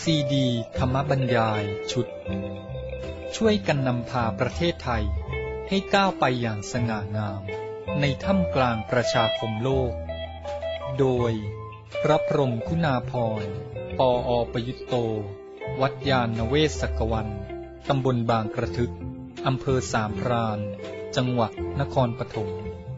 ซีดีธรรมบรรยายชุดช่วยกันนำพาประเทศไทยให้ก้าวไปอย่างสง่างามในท่ามกลางประชาคมโลกโดยพระพรหมคุณาภรณ์ ปอ.ประยุตโต วัดยานเวศกวันตำบลบางกระทึกอำเภอสามพรานจังหวัดนครปฐม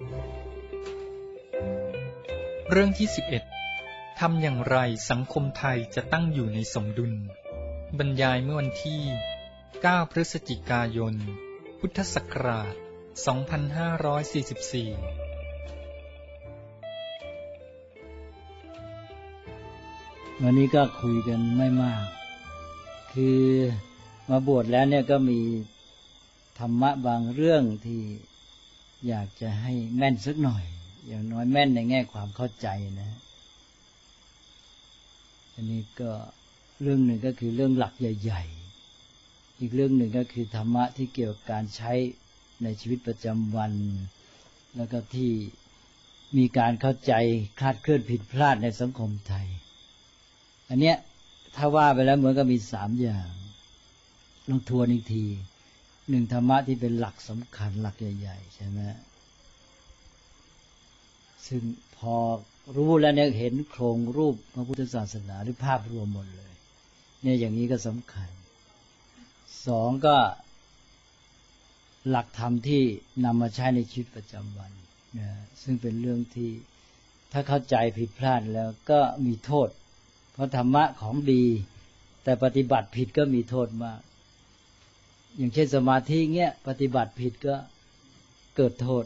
เรื่องที่11ทำอย่างไรสังคมไทยจะตั้งอยู่ในสมดุลบรรยายเมื่อวันที่9พฤศจิกายนพุทธศักราช2544 วันนี้ก็คุยกันไม่มากคือมาบวชแล้วเนี่ยก็มีธรรมะบางเรื่องที่อยากจะให้แม่นสักหน่อยอย่างน้อยแม่นในแง่ความเข้าใจนะอันนี้ก็เรื่องหนึ่งก็คือเรื่องหลักใหญ่ๆอีกเรื่องหนึ่งก็คือธรรมะที่เกี่ยวกับการใช้ในชีวิตประจำวันแล้วก็ที่มีการเข้าใจคลาดเคลื่อนผิดพลาดในสังคมไทยอันเนี้ยถ้าว่าไปแล้วเหมือนกับมี3อย่างลองทวนอีกที1ธรรมะที่เป็นหลักสำคัญหลักใหญ่ๆใช่ไหมซึ่งพอรู้แล้วเนี่ยเห็นโครงรูปพระพุทธศาสนาหรือภาพรวมหมดเลยเนี่ยอย่างนี้ก็สำคัญ2ก็หลักธรรมที่นำมาใช้ในชีวิตประจำวันนะซึ่งเป็นเรื่องที่ถ้าเข้าใจผิดพลาดแล้วก็มีโทษเพราะธรรมะของดีแต่ปฏิบัติผิดก็มีโทษมากอย่างเช่นสมาธิเงี้ยปฏิบัติผิดก็เกิดโทษ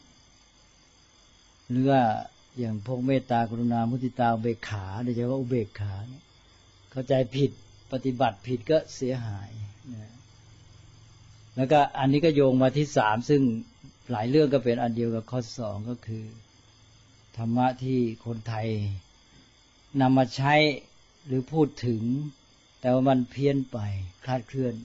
หรือว่าอย่างพวกเมตตากรุณามุทิตาอุเบกขาโดยเฉพาะอุเบกขาเข้าใจผิดปฏิบัติผิดก็เสียหายนะแล้วก็อันนี้ก็โยงมาที่3ซึ่งหลายเรื่องก็เป็นอันเดียวกับข้อ2ก็คือธรรมะที่คนไทยนำมาใช้หรือพูดถึงแต่ว่ามันเพี้ยนไปคลาดเคลื่อน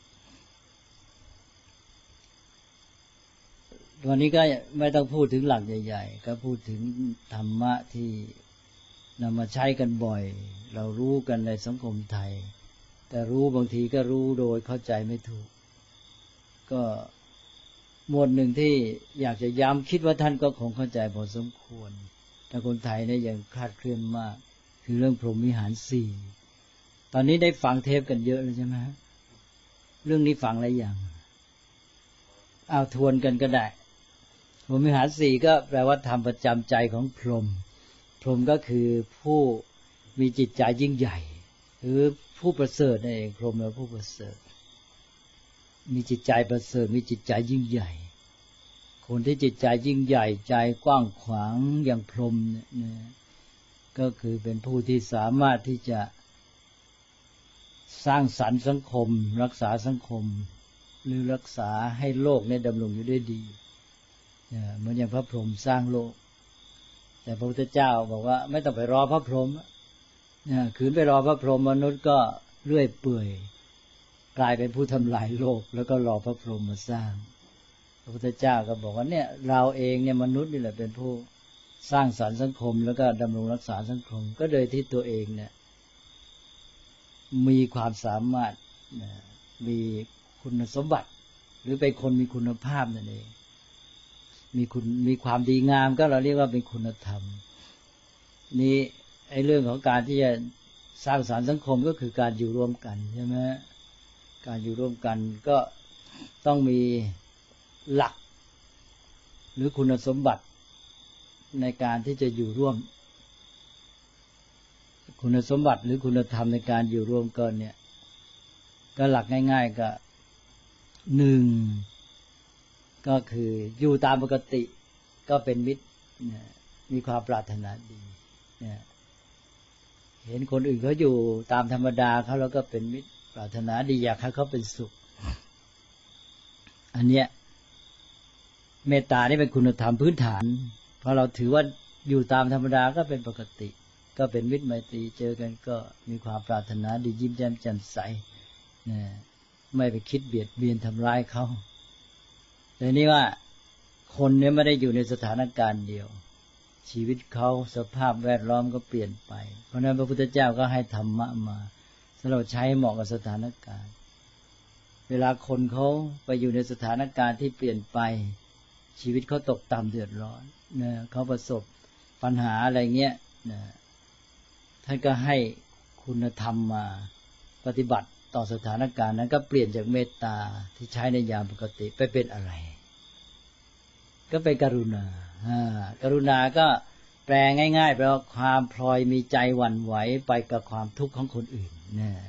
วันนี้ก็ไม่ต้องพูดถึงหลักใหญ่ๆก็พูดถึงธรรมะที่นำมาใช้กันบ่อยเรารู้กันในสังคมไทยแต่รู้บางทีก็รู้โดยเข้าใจไม่ถูกก็หมวดหนึ่งที่อยากจะย้ำคิดว่าท่านก็คงเข้าใจพอสมควรแต่คนไทยเนี่ยยังคลาดเคลื่อนมากคือเรื่องพรหมวิหาร4ตอนนี้ได้ฟังเทปกันเยอะแล้วใช่ไหมเรื่องนี้ฟังแล้วยังเอาทวนกันก็ได้พรหมวิหาร4ก็แปลว่าธรรมประจำใจของพรหมพรหมก็คือผู้มีจิตใจยิ่งใหญ่หรือผู้ประเสริฐนั่นเองพรหมแปลว่าผู้ประเสริฐมีจิตใจประเสริฐมีจิตใจยิ่งใหญ่คนที่จิตใจยิ่งใหญ่ใจกว้างขวางอย่างพรหมเนี่ยก็คือเป็นผู้ที่สามารถที่จะสร้างสรรค์สังคมรักษาสังคมหรือรักษาให้โลกเนี่ยดำรงอยู่ได้ดีเหมือนอย่างพระพรหมสร้างโลกแต่พระพุทธเจ้าบอกว่าไม่ต้องไปรอพระพรหมขืนไปรอพระพรหมมนุษย์ก็เลื่อยเปื่อยกลายเป็นผู้ทำลายโลกแล้วก็รอพระพรหมมาสร้างพระพุทธเจ้าก็บอกว่าเนี่ยเราเองเนี่ยมนุษย์นี่แหละเป็นผู้สร้างสรรค์สังคมแล้วก็ดำรงรักษาสังคมก็โดยที่ตัวเองเนี่ยมีความสามารถมีคุณสมบัติหรือเป็นคนมีคุณภาพนั่นเองมีความดีงามก็เราเรียกว่าเป็นคุณธรรมนี่ไอ้เรื่องของการที่จะสร้างสรรค์สังคมก็คือการอยู่ร่วมกันใช่ไหมการอยู่ร่วมกันก็ต้องมีหลักหรือคุณสมบัติในการที่จะอยู่ร่วมคุณสมบัติหรือคุณธรรมในการอยู่ร่วมกันเนี่ยก็หลักง่ายๆก็1ก็คืออยู่ตามปกติก็เป็นมิตรมีความปรารถนาดีเห็นคนอื่นเขาอยู่ตามธรรมดาเขาแล้วก็เป็นมิตรปรารถนาดีอยากให้เขาเป็นสุขอันเนี้ยเมตตานี่เป็นคุณธรรมพื้นฐานเพราะเราถือว่าอยู่ตามธรรมดาก็เป็นปกติก็เป็นมิตรไมตรีเจอกันก็มีความปรารถนาดียิ้มแย้มแจ่มใสไม่ไปคิดเบียดเบียนทำร้ายเขาแต่นี่ว่าคนเนี่ยไม่ได้อยู่ในสถานการณ์เดียวชีวิตเขาสภาพแวดล้อมก็เปลี่ยนไปเพราะนั้นพระพุทธเจ้าก็ให้ธรรมะมาสำหรับใช้เหมาะกับสถานการณ์เวลาคนเขาไปอยู่ในสถานการณ์ที่เปลี่ยนไปชีวิตเขาตกต่ำเดือดร้อนนะเขาประสบปัญหาอะไรเงี้ยนะท่านก็ให้คุณธรรมมาปฏิบัติต่อสถานการณ์นั้นก็เปลี่ยนจากเมตตาที่ใช้ในยามปกติไปเป็นอะไรก็เป็นกรุณากรุณาก็แปลง่ายๆแปลว่าความพลอยมีใจหวั่นไหวไปกับความทุกข์ของคนอื่น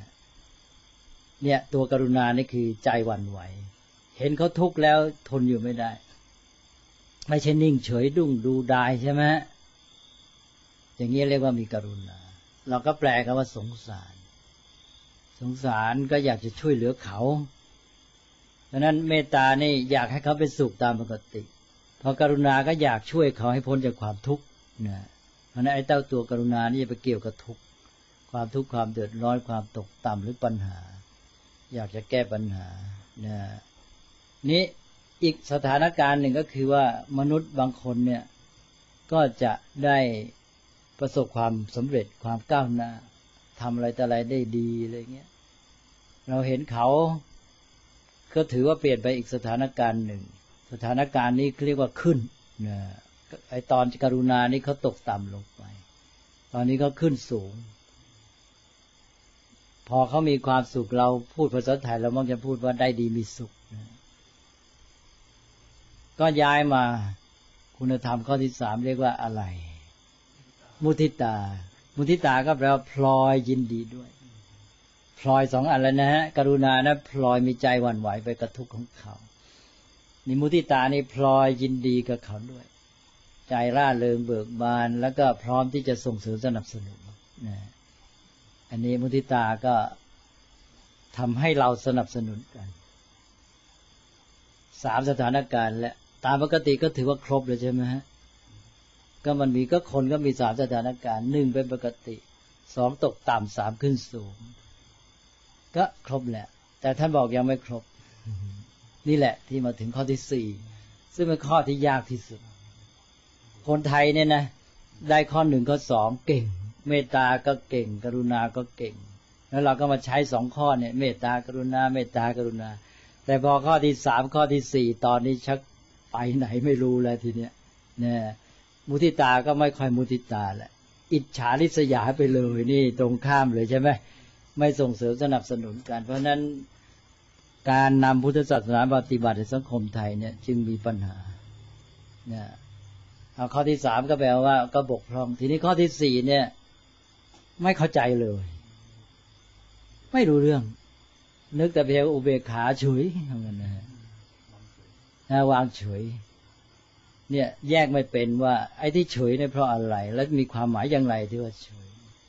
เนี่ยตัวกรุณานี่คือใจหวั่นไหวเห็นเขาทุกข์แล้วทนอยู่ไม่ได้ไม่ใช่นิ่งเฉยดุ้งดูดายใช่ไหมอย่างนี้เรียกว่ามีกรุณาเราก็แปลกันว่าสงสารสงสารก็อยากจะช่วยเหลือเขาดังนั้นเมตตานี่อยากให้เขาเป็นสุขตามปกติพอกรุณาก็อยากช่วยเขาให้พ้นจากความทุกข์นะเพราะนั้นไอ้เต้าตัวกรุณานี่จะไปเกี่ยวกับทุกข์ความทุกข์ความเดือดร้อนความตกต่ำหรือปัญหาอยากจะแก้ปัญหานะนี้อีกสถานการณ์หนึ่งก็คือว่ามนุษย์บางคนเนี่ยก็จะได้ประสบความสำเร็จความก้าวหน้าทำอะไรแต่อะไรได้ดีอะไรเงี้ยเราเห็นเขาก็ถือว่าเปลี่ยนไปอีกสถานการณ์หนึ่งสถานการณ์นี้เรียกว่าขึ้นนะไอตอนกรุณานี่เขาตกต่ำลงไปตอนนี้เขาขึ้นสูงพอเขามีความสุขเราพูดภาษาไทยเรามักจะพูดว่าได้ดีมีสุขนะก็ย้ายมาคุณธรรมข้อที่สามเรียกว่าอะไรมุทิตามุทิตาก็แปลว่าพลอยยินดีด้วยพลอยสองอันแล้วนะฮะกรุณานะพลอยมีใจหวั่นไหวไปกับทุกข์ของเขานี่มุทิตานี่พลอยยินดีกับเขาด้วยใจร่าเริงเบิกบานแล้วก็พร้อมที่จะส่งเสริมสนับสนุนนะอันนี้มุทิตาก็ทำให้เราสนับสนุนกันสามสถานการณ์และตามปกติก็ถือว่าครบเลยใช่ไหมฮะก็มันมีก็คนก็มีสามสถานการณ์หนึ่งเป็นปกติสองตกต่ำสามขึ้นสูงก็ครบแหละแต่ท่านบอกยังไม่ครบนี่แหละที่มาถึงข้อที่สี่ซึ่งเป็นข้อที่ยากที่สุดคนไทยเนี่ยนะได้ข้อหนึ่งข้อสองเก่งเมตตาก็เก่งกรุณาก็เก่งแล้วเราก็มาใช้สองข้อเนี่ยเมตตากรุณาเมตตากรุณาแต่พอข้อที่สามข้อที่สี่ตอนนี้ชักไปไหนไม่รู้แล้วทีเนี้ยเนี่ยมุทิตาก็ไม่ค่อยมุทิตาแหละอิจฉาริษยาไปเลยนี่ตรงข้ามเลยใช่ไหมไม่ส่งเสริมสนับสนุนกันเพราะฉะนั้นการนำพุทธศาสนาปฏิบัติในสังคมไทยเนี่ยจึงมีปัญหาเนี่ยเอาข้อที่สามก็แปลว่าก็บกพร่องทีนี้ข้อที่สี่เนี่ยไม่เข้าใจเลยไม่รู้เรื่องนึกแต่เพียงอุเบกขาเฉยทำกันนะวางเฉยเนี่ยแยกไม่เป็นว่าไอ้ที่เฉยเนี่ยเพราะอะไรและมีความหมายอย่างไรที่ว่าเฉย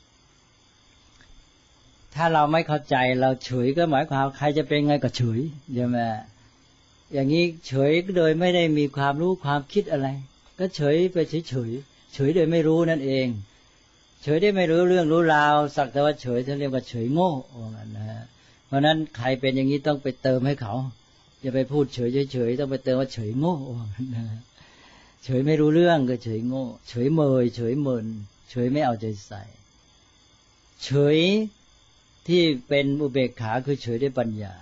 ถ้าเราไม่เข้าใจเราเฉยก็หมายความใครจะเป็นไงก็เฉยใช่ไหมอย่างนี้เฉยโดยไม่ได้มีความรู้ความคิดอะไรก็เฉยไปเฉยเฉยโดยไม่รู้นั่นเองเฉยได้ไม่รู้เรื่องรู้ราวสักแต่ว่าเฉยท่านเรียกว่าเฉยโง่นะเพราะนั้นใครเป็นอย่างนี้ต้องไปเติมให้เขาอย่าไปพูดเฉยเฉยต้องไปเติมว่าเฉยโง่นะเฉยไม่รู้เรื่องก็เฉยโง่เฉยเมยเฉยเมินเฉยไม่เอาใจใส่เฉยที่เป็นอุเบกขาคือเฉยด้วยปัญญา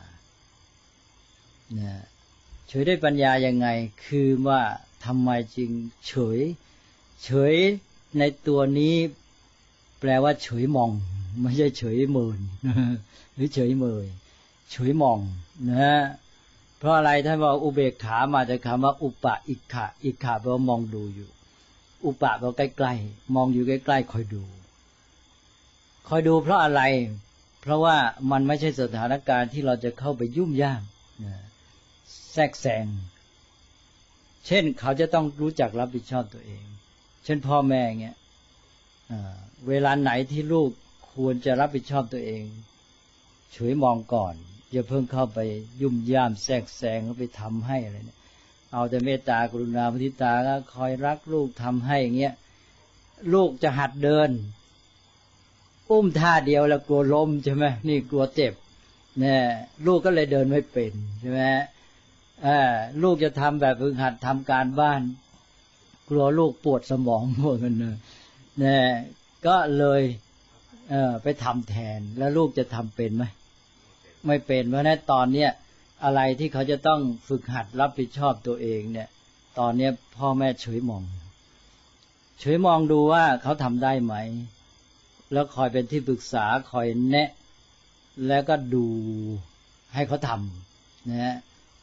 นะเฉยด้วยปัญญายังไงคือว่าทำไมจึงเฉยเฉยในตัวนี้แปลว่าเฉยมองไม่ใช่เฉยเมินหรือเฉยเมยเฉยมองนะเพราะอะไรท่านบอกอุเบกขามาจากคำว่าอุปะอิกขะอิกขะแปลว่ามองดูอยู่อุปะแปลว่าใกล้ๆมองอยู่ใกล้ๆคอยดูเพราะอะไรเพราะว่ามันไม่ใช่สถานการณ์ที่เราจะเข้าไปยุ่งยากแทรกแซงเช่นเขาจะต้องรู้จักรับผิดชอบตัวเองเช่นพ่อแม่เงี้ยเวลาไหนที่ลูกควรจะรับผิดชอบตัวเองเฉยมองก่อนอย่าเพิ่งเข้าไปยุ่มย่ามแทรกแซงเข้าไปทำให้อะไรเนี่ยเอาแต่เมตตากรุณามุทิตาก็คอยรักลูกทำให้อย่างเงี้ยลูกจะหัดเดินอุ้มท่าเดียวแล้วกลัวล้มใช่ไหมนี่กลัวเจ็บเนี่ยลูกก็เลยเดินไม่เป็นใช่ไหมลูกจะทำแบบฝึกหัดทำการบ้านกลัวลูกปวดสมองพวกนั้นเนี่ยก็เลยไปทำแทนแล้วลูกจะทำเป็นไหมไม่เป็นเพราะนั้นตอนเนี้ยอะไรที่เขาจะต้องฝึกหัดรับผิดชอบตัวเองเนี่ยตอนนี้พ่อแม่เฉยมองดูว่าเขาทำได้ไหมแล้วคอยเป็นที่ปรึกษาคอยแนะแล้วก็ดูให้เขาทำนะ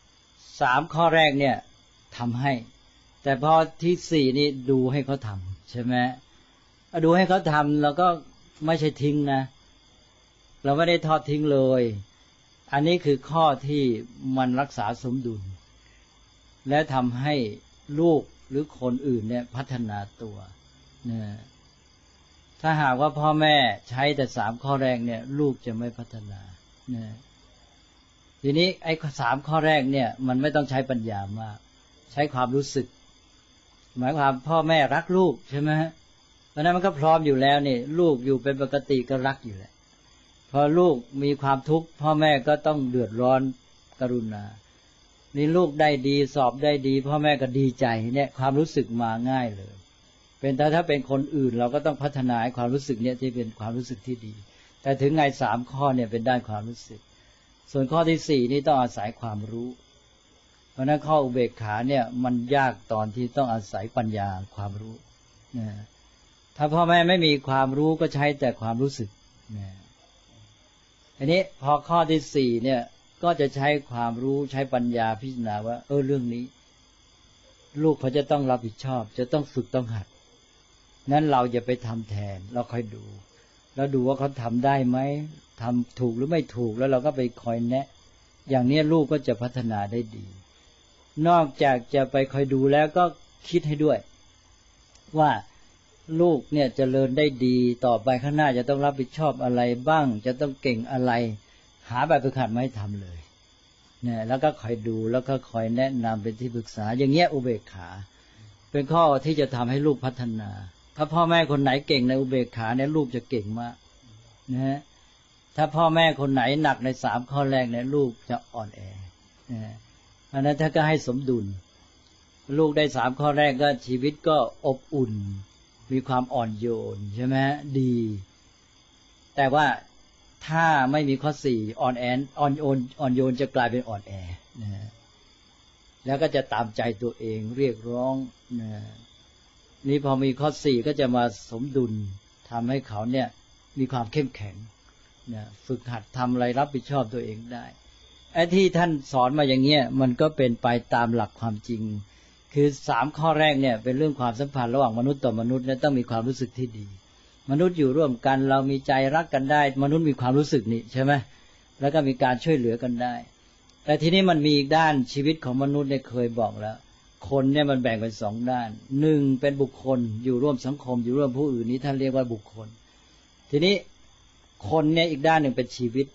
3 ข้อแรกเนี่ยทำให้แต่พอที่4นี่ดูให้เขาทำใช่ไหมดูให้เขาทำแล้วก็ไม่ใช่ทิ้งนะเราไม่ได้ทอดทิ้งเลยอันนี้คือข้อที่มันรักษาสมดุลและทำให้ลูกหรือคนอื่นเนี่ยพัฒนาตัวนะถ้าหากว่าพ่อแม่ใช้แต่3 ข้อแรกเนี่ยลูกจะไม่พัฒนานะทีนี้ไอ้3 ข้อแรกเนี่ยมันไม่ต้องใช้ปัญญามากใช้ความรู้สึกหมายความพ่อแม่รักลูกใช่ไหมเพราะนั้นมันก็พร้อมอยู่แล้วนี่ลูกอยู่เป็นปกติก็รักอยู่แหละพอลูกมีความทุกข์พ่อแม่ก็ต้องเดือดร้อนกรุณานี่ลูกได้ดีสอบได้ดีพ่อแม่ก็ดีใจเนี่ยความรู้สึกมาง่ายเลยเป็นถ้าเป็นคนอื่นเราก็ต้องพัฒนาความรู้สึกเนี่ยที่เป็นความรู้สึกที่ดีแต่ถึงไง3 ข้อเนี่ยเป็นด้านความรู้สึกส่วนข้อที่4นี่ต้องอาศัยความรู้เพราะนั้นข้ออุเบกขาเนี่ยมันยากตอนที่ต้องอาศัยปัญญาความรู้นะถ้าพ่อแม่ไม่มีความรู้ก็ใช้แต่ความรู้สึกนะอันนี้พอข้อที่4เนี่ยก็จะใช้ความรู้ใช้ปัญญาพิจารณาว่าเรื่องนี้ลูกเขาจะต้องรับผิดชอบจะต้องฝึกต้องหัดนั้นเราอย่าไปทำแทนเราค่อยดูแล้วดูว่าเขาทำได้ไหมทำถูกหรือไม่ถูกแล้วเราก็ไปคอยแนะอย่างนี้ลูกก็จะพัฒนาได้ดีนอกจากจะไปคอยดูแล้วก็คิดให้ด้วยว่าลูกเนี่ยเจริญได้ดีต่อไปข้างหน้าจะต้องรับผิดชอบอะไรบ้างจะต้องเก่งอะไรหาแบบฝึกหัดมาให้ทำเลยเนี่ยแล้วก็คอยดูแล้วก็คอยแนะนำเป็นที่ปรึกษาอย่างเงี้ยอุเบกขาเป็นข้อที่จะทำให้ลูกพัฒนาถ้าพ่อแม่คนไหนเก่งในอุเบกขาเนี่ยลูกจะเก่งมากนะฮะถ้าพ่อแม่คนไหนหนักใน3 ข้อแรกเนี่ยลูกจะอ่อนแอนะอันนั้นถ้าก็ให้สมดุลลูกได้3 ข้อแรกก็ชีวิตก็อบอุ่นมีความอ่อนโยนใช่ไหมดีแต่ว่าถ้าไม่มีข้อ4อ่อนโยนจะกลายเป็นอ่อนแอนะแล้วก็จะตามใจตัวเองเรียกร้องนะนี่พอมีข้อ4ก็จะมาสมดุลทำให้เขาเนี่ยมีความเข้มแข็งนะฝึกหัดทำอะไรรับผิดชอบตัวเองได้ไอ้ที่ท่านสอนมาอย่างเงี้ยมันก็เป็นไปตามหลักความจริงคือ3 ข้อแรกเนี่ยเป็นเรื่องความสัมพันธ์ระหว่างมนุษย์ต่อมนุษย์เนี่ยต้องมีความรู้สึกที่ดีมนุษย์อยู่ร่วมกันเรามีใจรักกันได้มนุษย์มีความรู้สึกนี่ใช่ไหมแล้วก็มีการช่วยเหลือกันได้แต่ทีนี้มันมีอีกด้านชีวิตของมนุษย์เนี่ยเคยบอกแล้วคนเนี่ยมันแบ่งเป็น2 ด้าน1เป็นบุคคลอยู่ร่วมสังคมอยู่ร่วมผู้อื่นนี้ท่านเรียกว่าบุคคลทีนี้คนเนี่ยอีกด้านหนึ่งเป็นชีวิต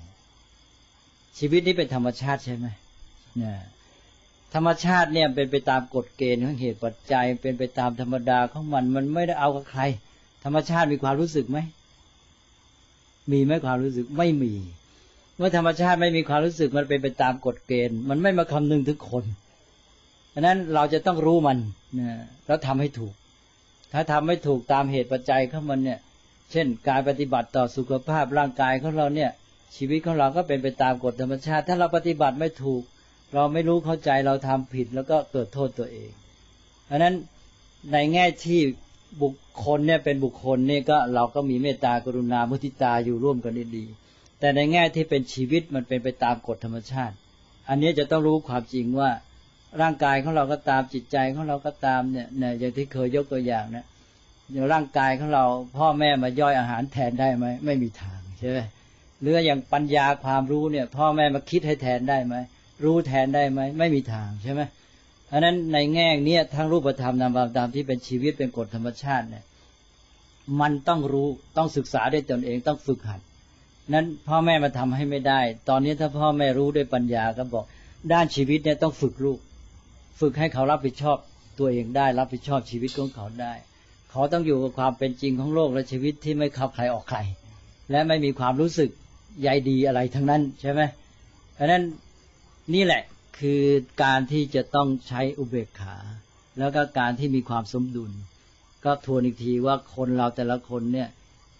นี้เป็นธรรมชาติใช่ไหมเนี่ยธรรมชาติเนี่ยเป็นไปตามกฎเกณฑ์ของเหตุปัจจัยเป็นไปตามธรรมดาของมันไม่ได้เอากับใครธรรมชาติมีความรู้สึกไหมมีไหมความรู้สึกไม่มีเมื่อธรรมชาติไม่มีความรู้สึกมันเป็นไปตามกฎเกณฑ์มันไม่มาคำนึงถึงคนฉะนั้นเราจะต้องรู้มันนะแล้วทำให้ถูกถ้าทำไม่ถูกตามเหตุปัจจัยของมันเนี่ยเช่นการปฏิบัติต่อสุขภาพร่างกายของเราเนี่ยชีวิตของเราก็เป็นไปตามกฎธรรมชาติถ้าเราปฏิบัติไม่ถูกเราไม่รู้เข้าใจเราทำผิดแล้วก็เกิดโทษตัวเองเพราะนั้นในแง่ที่บุคคลเนี่ยเป็นบุคคลนี่ก็เราก็มีเมตตากรุณามุทิตาอยู่ร่วมกันได้ดีแต่ในแง่ที่เป็นชีวิตมันเป็นไปตามกฎธรรมชาติอันนี้จะต้องรู้ความจริงว่าร่างกายของเราก็ตามจิตใจของเราก็ตามเนี่ยอย่างที่เคยยกตัวอย่างนะอย่างร่างกายของเราพ่อแม่มาย่อยอาหารแทนได้ไหมไม่มีทางใช่ไหมหรืออย่างปัญญาความรู้เนี่ยพ่อแม่มาคิดให้แทนได้ไหมรู้แทนได้ไหมไม่มีทางใช่ไหมเพราะนั้นในแง่นี้ทั้งรูปธรรมนามธรรมที่เป็นชีวิตเป็นกฎธรรมชาติเนี่ยมันต้องรู้ต้องศึกษาด้วยตนเองต้องฝึกหัดนั้นพ่อแม่มาทำให้ไม่ได้ตอนนี้ถ้าพ่อแม่รู้ด้วยปัญญาก็บอกด้านชีวิตเนี่ยต้องฝึกลูกฝึกให้เขารับผิดชอบตัวเองได้รับผิดชอบชีวิตของเขาได้เขาต้องอยู่กับความเป็นจริงของโลกและชีวิตที่ไม่เข้าใครออกใครและไม่มีความรู้สึกใยดีอะไรทั้งนั้นใช่ไหมเพราะนั้นนี่แหละคือการที่จะต้องใช้อุเบกขาแล้วก็การที่มีความสมดุลก็ทวนอีกทีว่าคนเราแต่ละคนเนี่ย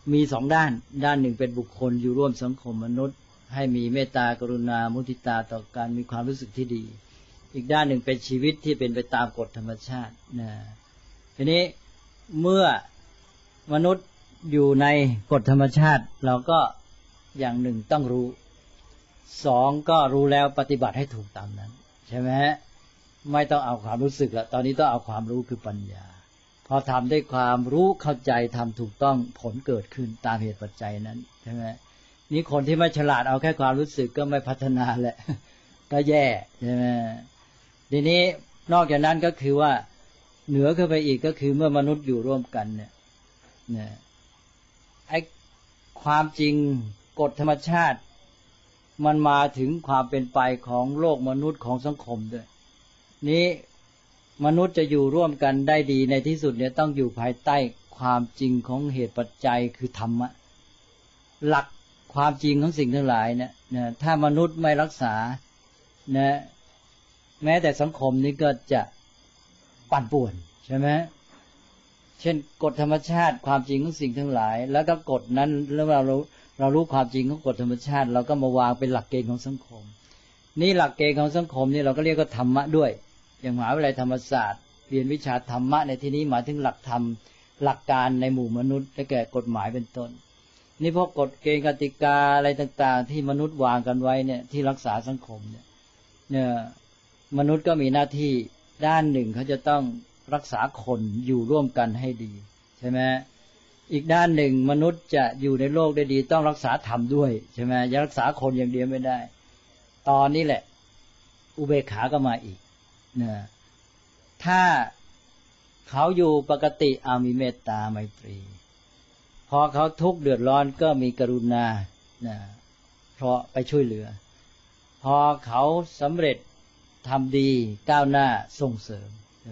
มีสองด้านด้านหนึ่งเป็นบุคคลอยู่ร่วมสังคมมนุษย์ให้มีเมตตากรุณามุทิตาต่อการมีความรู้สึกที่ดีอีกด้านหนึ่งเป็นชีวิตที่เป็นไปตามกฎธรรมชาตินะทีนี้เมื่อมนุษย์อยู่ในกฎธรรมชาติเราก็อย่างหนึ่งต้องรู้สองก็รู้แล้วปฏิบัติให้ถูกตามนั้นใช่ไหมไม่ต้องเอาความรู้สึกละตอนนี้ต้องเอาความรู้คือปัญญาพอทำด้วยความรู้เข้าใจทำถูกต้องผลเกิดขึ้นตามเหตุปัจจัยนั้นใช่ไหมนี่คนที่ไม่ฉลาดเอาแค่ความรู้สึกก็ไม่พัฒนาแหละก็แย่ใช่ไหมทีนี้นอกจากนั้นก็คือว่าเหนือขึ้นไปอีกก็คือเมื่อมนุษย์อยู่ร่วมกันเนี่ยไอ้ความจริงกฎธรรมชาติมันมาถึงความเป็นไปของโลกมนุษย์ของสังคมด้วยนี้มนุษย์จะอยู่ร่วมกันได้ดีในที่สุดเนี่ยต้องอยู่ภายใต้ความจริงของเหตุปัจจัยคือธรรมะหลักความจริงของสิ่งทั้งหลายเนี่ยถ้ามนุษย์ไม่รักษานะแม้แต่สังคมนี้ก็จะปั่นป่วนใช่ไหมเช่นกฎธรรมชาติความจริงของสิ่งทั้งหลายแล้วก็กฎนั้นแล้วเรารู้ความจริงของกฎธรรมชาติเราก็มาวางเป็นหลักเกณฑ์ของสังคมนี่หลักเกณฑ์ของสังคมนี่เราก็เรียกว่าธรรมะด้วยอย่างมหาวิทยาลัยธรรมศาสตร์เรียนวิชาธรรมะในที่นี้หมายถึงหลักธรรมหลักการในหมู่มนุษย์และแก่กฎหมายเป็นต้นนี่พวกกฎเกณฑ์กติกาอะไรต่างๆที่มนุษย์วางกันไว้เนี่ยที่รักษาสังคมเนี่ยมนุษย์ก็มีหน้าที่ด้านหนึ่งเขาจะต้องรักษาคนอยู่ร่วมกันให้ดีใช่ไหมอีกด้านหนึ่งมนุษย์จะอยู่ในโลกได้ดีต้องรักษาธรรมด้วยใช่ไหมอย่ารักษาคนอย่างเดียวไม่ได้ตอนนี้แหละอุเบกขาก็มาอีกนะถ้าเขาอยู่ปกติมีเมตตาไมตรีพอเขาทุกข์เดือดร้อนก็มีกรุณานะเพราะไปช่วยเหลือพอเขาสำเร็จทำดีก้าวหน้าส่งเสริม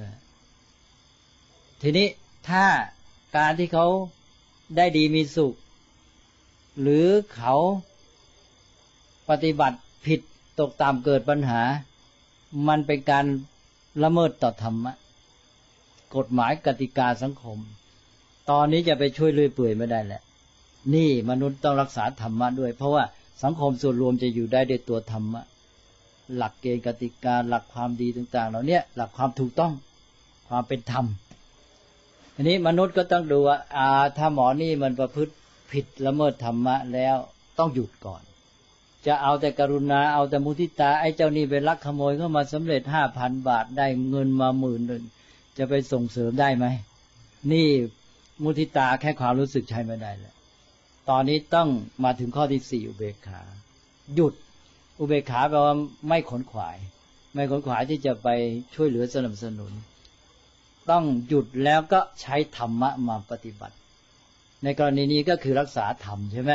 ทีนี้ถ้าการที่เขาได้ดีมีสุขหรือเขาปฏิบัติผิดตกต่ำเกิดปัญหามันเป็นการละเมิดต่อธรรมะกฎหมายกติกาสังคมตอนนี้จะไปช่วยเลื่อยเปื่อยไม่ได้แหละนี่มนุษย์ต้องรักษาธรรมะด้วยเพราะว่าสังคมส่วนรวมจะอยู่ได้ด้วยตัวธรรมะหลักเกณฑ์กติกาหลักความดีต่างๆเหล่านี้หลักความถูกต้องความเป็นธรรมอันนี้มนุษย์ก็ต้องดูว่าถ้าหมอนี่มันประพฤติผิดละเมิดธรรมะแล้วต้องหยุดก่อนจะเอาแต่กรุณาเอาแต่มุทิตาไอ้เจ้านี่ไปลักขโมยเข้ามาสำเร็จ 5,000 บาทได้เงินมา10,000จะไปส่งเสริมได้ไหมนี่มุทิตาแค่ความรู้สึกใช้ไม่ได้แล้วตอนนี้ต้องมาถึงข้อที่4อุเบกขาหยุดอุเบกขาแปลว่าไม่ขนขวายไม่ขนขวายที่จะไปช่วยเหลือสนับสนุนต้องหยุดแล้วก็ใช้ธรรมะมาปฏิบัติในกรณีนี้ก็คือรักษาธรรมใช่ไหม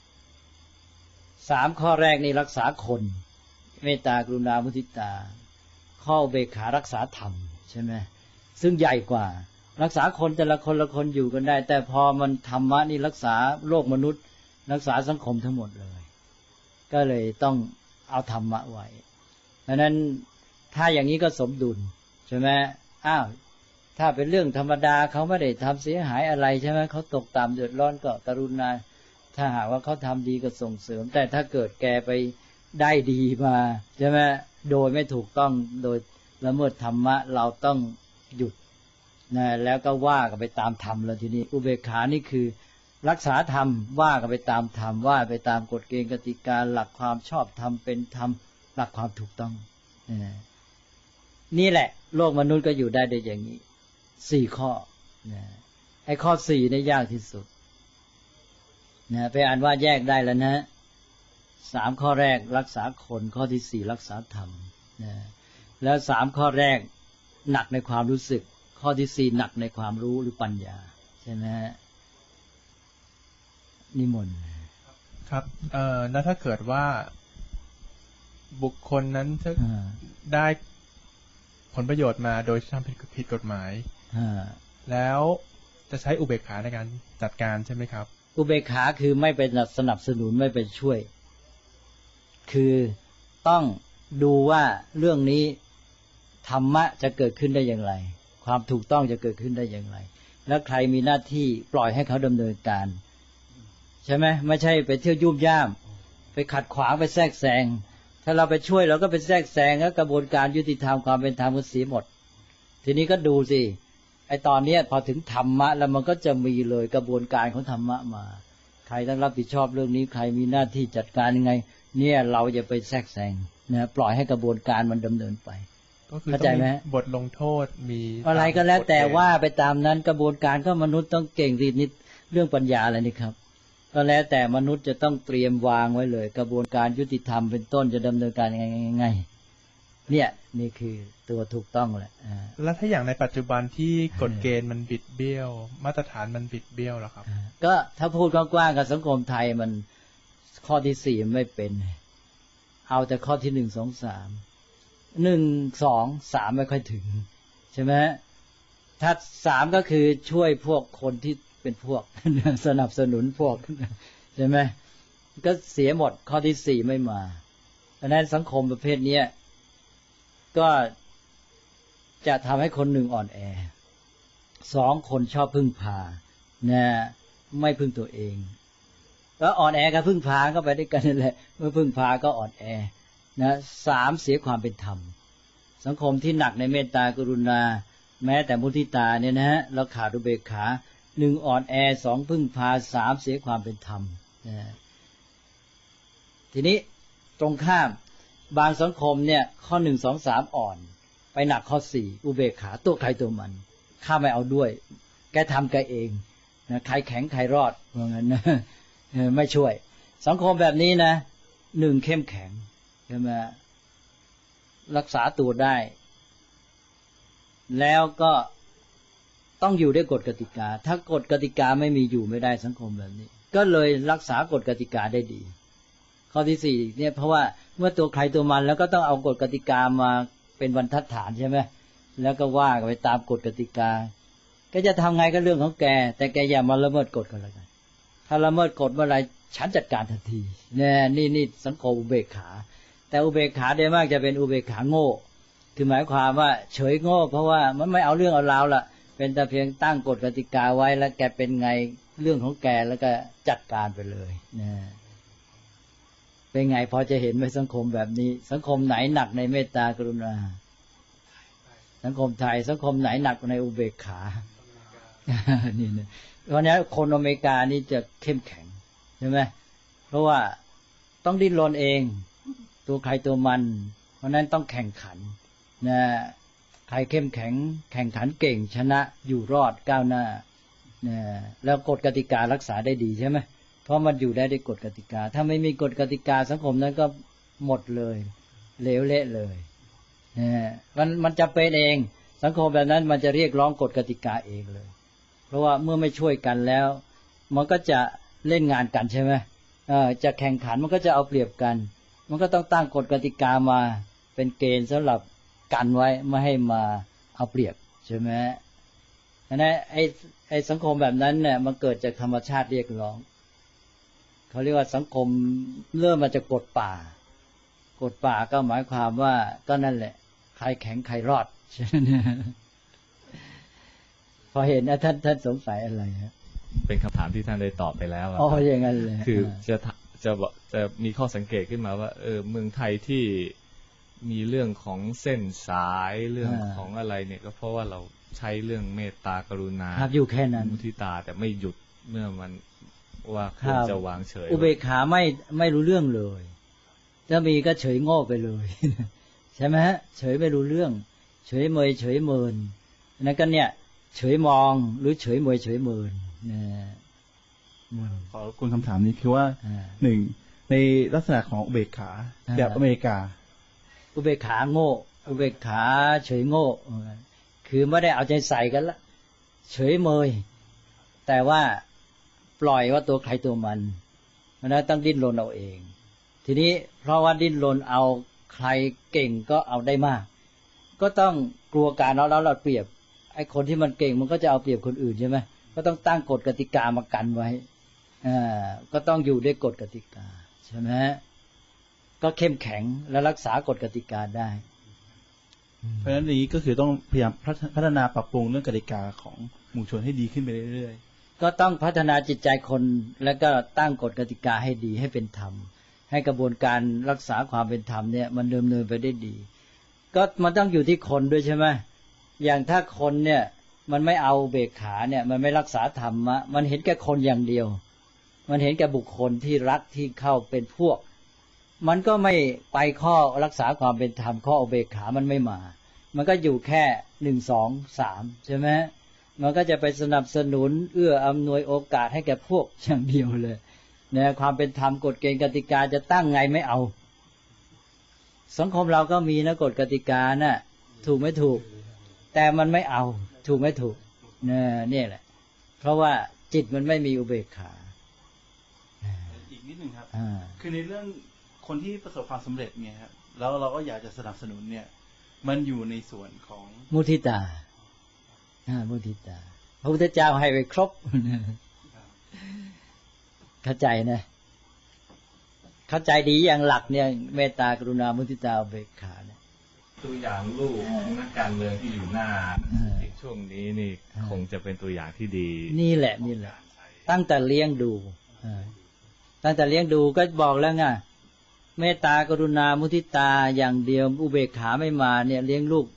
3ข้อแรกนี่รักษาคนเมตตากรุณามุทิตาข้ออุเบกขารักษาธรรมใช่ไหมซึ่งใหญ่กว่ารักษาคนแต่ละคนละคนอยู่กันได้แต่พอมันธรรมะนี่รักษาโลกมนุษย์รักษาสังคมทั้งหมดเลยก็เลยต้องเอาธรรมะไว้ดังนั้นถ้าอย่างนี้ก็สมดุลใช่ไหมถ้าเป็นเรื่องธรรมดาเขาไม่ได้ทำเสียหายอะไรใช่ไหมเขาตกต่ำเดือดร้อนก็กรุณาถ้าหากว่าเขาทำดีก็ส่งเสริมแต่ถ้าเกิดแกไปได้ดีมาใช่ไหมโดยไม่ถูกต้องโดยละเมิดธรรมะเราต้องหยุดนะแล้วก็ว่ากันไปตามธรรมแล้วทีนี้อุเบกขานี่คือรักษาธรรมว่ากันไปตามธรรมว่าไปตามกฎเกณฑ์กติกาหลักความชอบธรรมเป็นธรรมหลักความถูกต้องนี่แหละโลกมนุษย์ก็อยู่ได้โดยอย่างนี้4ข้อไอ้ข้อ4นี่ยากที่สุดไปอ่านว่าแยกได้แล้วนะ3ข้อแรกรักษาคนข้อที่4รักษาธรรมแล้ว3ข้อแรกหนักในความรู้สึกข้อที่4หนักในความรู้หรือปัญญาใช่ไหมนิมนต์ครับแล้วถ้าเกิดว่าบุคคลนั้นได้ผลประโยชน์มาโดยทำผิดกฎหมายแล้วจะใช้อุเบกขาในการจัดการใช่ไหมครับอุเบกขาคือไม่เป็นสนับสนุนไม่เป็นช่วยคือต้องดูว่าเรื่องนี้ธรรมะจะเกิดขึ้นได้อย่างไรความถูกต้องจะเกิดขึ้นได้อย่างไรแล้วใครมีหน้าที่ปล่อยให้เขาดำเนินการใช่ไหมไม่ใช่ไปเที่ยวยุ่มย่ามไปขัดขวางไปแทรกแซงถ้าเราไปช่วยเราก็ไปแทรกแซงแล้วกระบวนการยุติธรรมความเป็นธรรมก็เสียหมดทีนี้ก็ดูสิไอ้ตอนนี้พอถึงธรรมะแล้วมันก็จะมีเลยกระบวนการของธรรมะมาใครต้องรับผิดชอบเรื่องนี้ใครมีหน้าที่จัดการยังไงเนี่ยเราอย่าไปแทรกแซงนะปล่อยให้กระบวนการมันดำเนินไปเข้าใจไหมบทลงโทษมีอะไรก็แล้วแต่ว่าไปตามนั้นกระบวนการก็มนุษย์ต้องเก่งนิดเรื่องปัญญาอะไรนี่ครับก็แล้วแต่มนุษย์จะต้องเตรียมวางไว้เลยกระบวนการยุติธรรมเป็นต้นจะดำเนินการยังไงเนี่ยนี่คือตัวถูกต้องแหละแล้วถ้าอย่างในปัจจุบันที่กฎเกณฑ์มันบิดเบี้ยวมาตรฐานมันบิดเบี้ยวแล้วครับก็ถ้าพูดกว้างๆกับสังคมไทยมันข้อที่4ไม่เป็นเอาแต่ข้อที่1 2 3 1 2 3ไม่ค่อยถึงใช่ไหมถ้า3ก็คือช่วยพวกคนที่เป็นพวกสนับสนุนพวกใช่ไหมก็เสียหมดข้อที่4ไม่มาดังนั้นสังคมประเภทนี้ก็จะทำให้คน1อ่อนแอ2คนชอบพึ่งพานะไม่พึ่งตัวเองแล้วอ่อนแอกับพึ่งพาก็ไปด้วยกันนั่นแหละเมื่อพึ่งพาก็อ่อนแอนะ3เสียความเป็นธรรมสังคมที่หนักในเมตตากรุณาแม้แต่มุทิตาเนี่ยนะฮะเราขาดอุเบกขา1อ่อนแอ2พึ่งพา3เสียความเป็นธรรมนะทีนี้ตรงข้ามบางสังคมเนี่ยข้อ1 2 3อ่อนไปหนักข้อ4อุเบกขาตัวใครตัวมันข้าไม่เอาด้วยแกทำแกเองนะใครแข็งใครรอดว่างั้นนะไม่ช่วยสังคมแบบนี้นะ1เข้มแข็งใช่ไหมรักษาตัวได้แล้วก็ต้องอยู่ด้วยกฎกติกาถ้ากฎกติกาไม่มีอยู่ไม่ได้สังคมแบบนี้ก็เลยรักษากฎกติกาได้ดีข้อที่4เนี่ยเพราะว่าเมื่อตัวใครตัวมันแล้วก็ต้องเอากฎกติกามาเป็นบรรทัดฐานใช่ไหมแล้วก็ว่ากันไปตามกฎกติกาก็จะทำไงก็เรื่องของแกแต่แกอย่ามาละเมิดกฎกันแล้วกันถ้าละเมิดกฎเมื่อไรฉันจัดการทันทีเนี่ยนี่สังคมอุเบกขาแต่อุเบกขาโดยมากจะเป็นอุเบกขาโง่คือหมายความว่าเฉยโง่เพราะว่ามันไม่เอาเรื่องเอาราวละเป็นแต่เพียงตั้งกฎกติกาไว้แล้วแกเป็นไงเรื่องของแกแล้วก็จัดการไปเลยนะเป็นไงพอจะเห็นไหมสังคมแบบนี้สังคมไหนหนักในเมตตากรุณาสังคมไทยสังคมไหนหนักในอุเบกขานี่นะเพราะนี้คนอเมริกานี่จะเข้มแข็งใช่ไหมเพราะว่าต้องดิ้นรนเองตัวใครตัวมันเพราะนั้นต้องแข่งขันนะใครเข้มแข็งแข่งขันเก่งชนะอยู่รอดก้าวหน้านะแล้วกฎกติการักษาได้ดีใช่ไหมเพราะมันอยู่ได้ด้วยกฎกติกาถ้าไม่มีกฎกติกาสังคมนั้นก็หมดเลยเหลวเละเลยนะมันจะเป็นเองสังคมแบบนั้นมันจะเรียกร้องกฎกติกาเองเลยเพราะว่าเมื่อไม่ช่วยกันแล้วมันก็จะเล่นงานกันใช่ไหมจะแข่งขันมันก็จะเอาเปรียบกันมันก็ต้องตั้งกฎกติกามาเป็นเกณฑ์สำหรับกันไว้ไม่ให้มาเอาเปรียบใช่ไหมนะไอ้สังคมแบบนั้นเนี่ยมันเกิดจากธรรมชาติเรียกร้องเขาเรียกว่าสังคมเริ่มมาจากกฎป่ากฎป่าก็หมายความว่าก็นั่นแหละใครแข็งใครรอดใช่ไหมพอเห็นนะท่านสงสัยอะไรฮะเป็นคำถามที่ท่านได้ตอบไปแล้วอ๋ออย่างนั้นเลยคือจะมีข้อสังเกตขึ้นมาว่าเมืองไทยที่มีเรื่องของเส้นสายเรื่องของอะไรเนี่ยก็เพราะว่าเราใช้เรื่องเมตตากรุณาอยู่แค่นั้นมุทิตาแต่ไม่หยุดเมื่อมันว่าควรจะวางเฉยอุเบกขาไม่รู้เรื่องเลยถ้ามีก็เฉยโง่ไปเลยใช่ไหมฮะเฉยไม่รู้เรื่องเฉยเมยเฉยเมินนั่นก็เนี่ยเฉยมองหรือเฉยเมยเฉยเมินขอคุณคำถามนี้คือว่า1ในลักษณะของอุเบกขาแบบอเมริกาอุเบกขาโง่อุเบกขาเฉยโง่คือไม่ได้เอาใจใส่กันละเฉยเมยแต่ว่าปล่อยว่าตัวใครตัวมันนะต้องดิ้นรนเอาเองทีนี้เพราะว่าดิ้นรนเอาใครเก่งก็เอาได้มากก็ต้องกลัวการเราเปรียบไอ้คนที่มันเก่งมันก็จะเอาเปรียบคนอื่นใช่ไหมก็ต้องตั้งกฎกติกามากันไว้ก็ต้องอยู่ด้วยกฎกติกาใช่ไหมก็เข้มแข็งและรักษากฎกติกาได้เพราะฉะนั้นนี้ก็คือต้องพยายามพัฒนาปรับปรุงเรื่องกติกาของหมู่ชนให้ดีขึ้นไปเรื่อยๆก็ต้องพัฒนาจิตใจคนแล้วก็ตั้งกฎกติกาให้ดีให้เป็นธรรมให้กระบวนการรักษาความเป็นธรรมเนี่ยมันดำเนินไปได้ดีก็มันต้องอยู่ที่คนด้วยใช่ไหมอย่างถ้าคนเนี่ยมันไม่เอาเบกขาเนี่ยมันไม่รักษาธรรมะมันเห็นแก่คนอย่างเดียวมันเห็นแก่บุคคลที่รักที่เข้าเป็นพวกมันก็ไม่ไปข้อรักษาความเป็นธรรมข้ออุเบกขามันไม่มามันก็อยู่แค่1 2 3ใช่ไหมมันก็จะไปสนับสนุนเอื้ออำนวยโอกาสให้แก่พวกอย่างเดียวเลยเนี่ยความเป็นธรรมกฎเกณฑ์กติกาจะตั้งไงไม่เอาสังคมเราก็มีนะกฎกติกาน่ะถูกไม่ถูกแต่มันไม่เอาถูกไม่ถูกเนี่ยแหละเพราะว่าจิตมันไม่มีอุเบกขาอีกนิดนึงครับคือในเรื่องคนที่ประสบความสำเร็จเนี่ยครับแล้วเราก็อยากจะสนับสนุนเนี่ยมันอยู่ในส่วนของมุทิตามุทิตาพระพุทธเจ้าให้ไว้ครบเข้าใจนะเข้าใจดีอย่างหลักเนี่ยเมตตากรุณามุทิตาอุเบกขาเนี่ยตัวอย่างลูกนักการเมืองที่อยู่หน้าช่วงนี้นี่คงจะเป็นตัวอย่างที่ดีนี่แหละตั้งแต่เลี้ยงดูก็บอกแล้วไงเมตตากรุณามุทิตาอย่างเดียวอุเบกขาไม่มาเนี่ยเลี้ยงลูก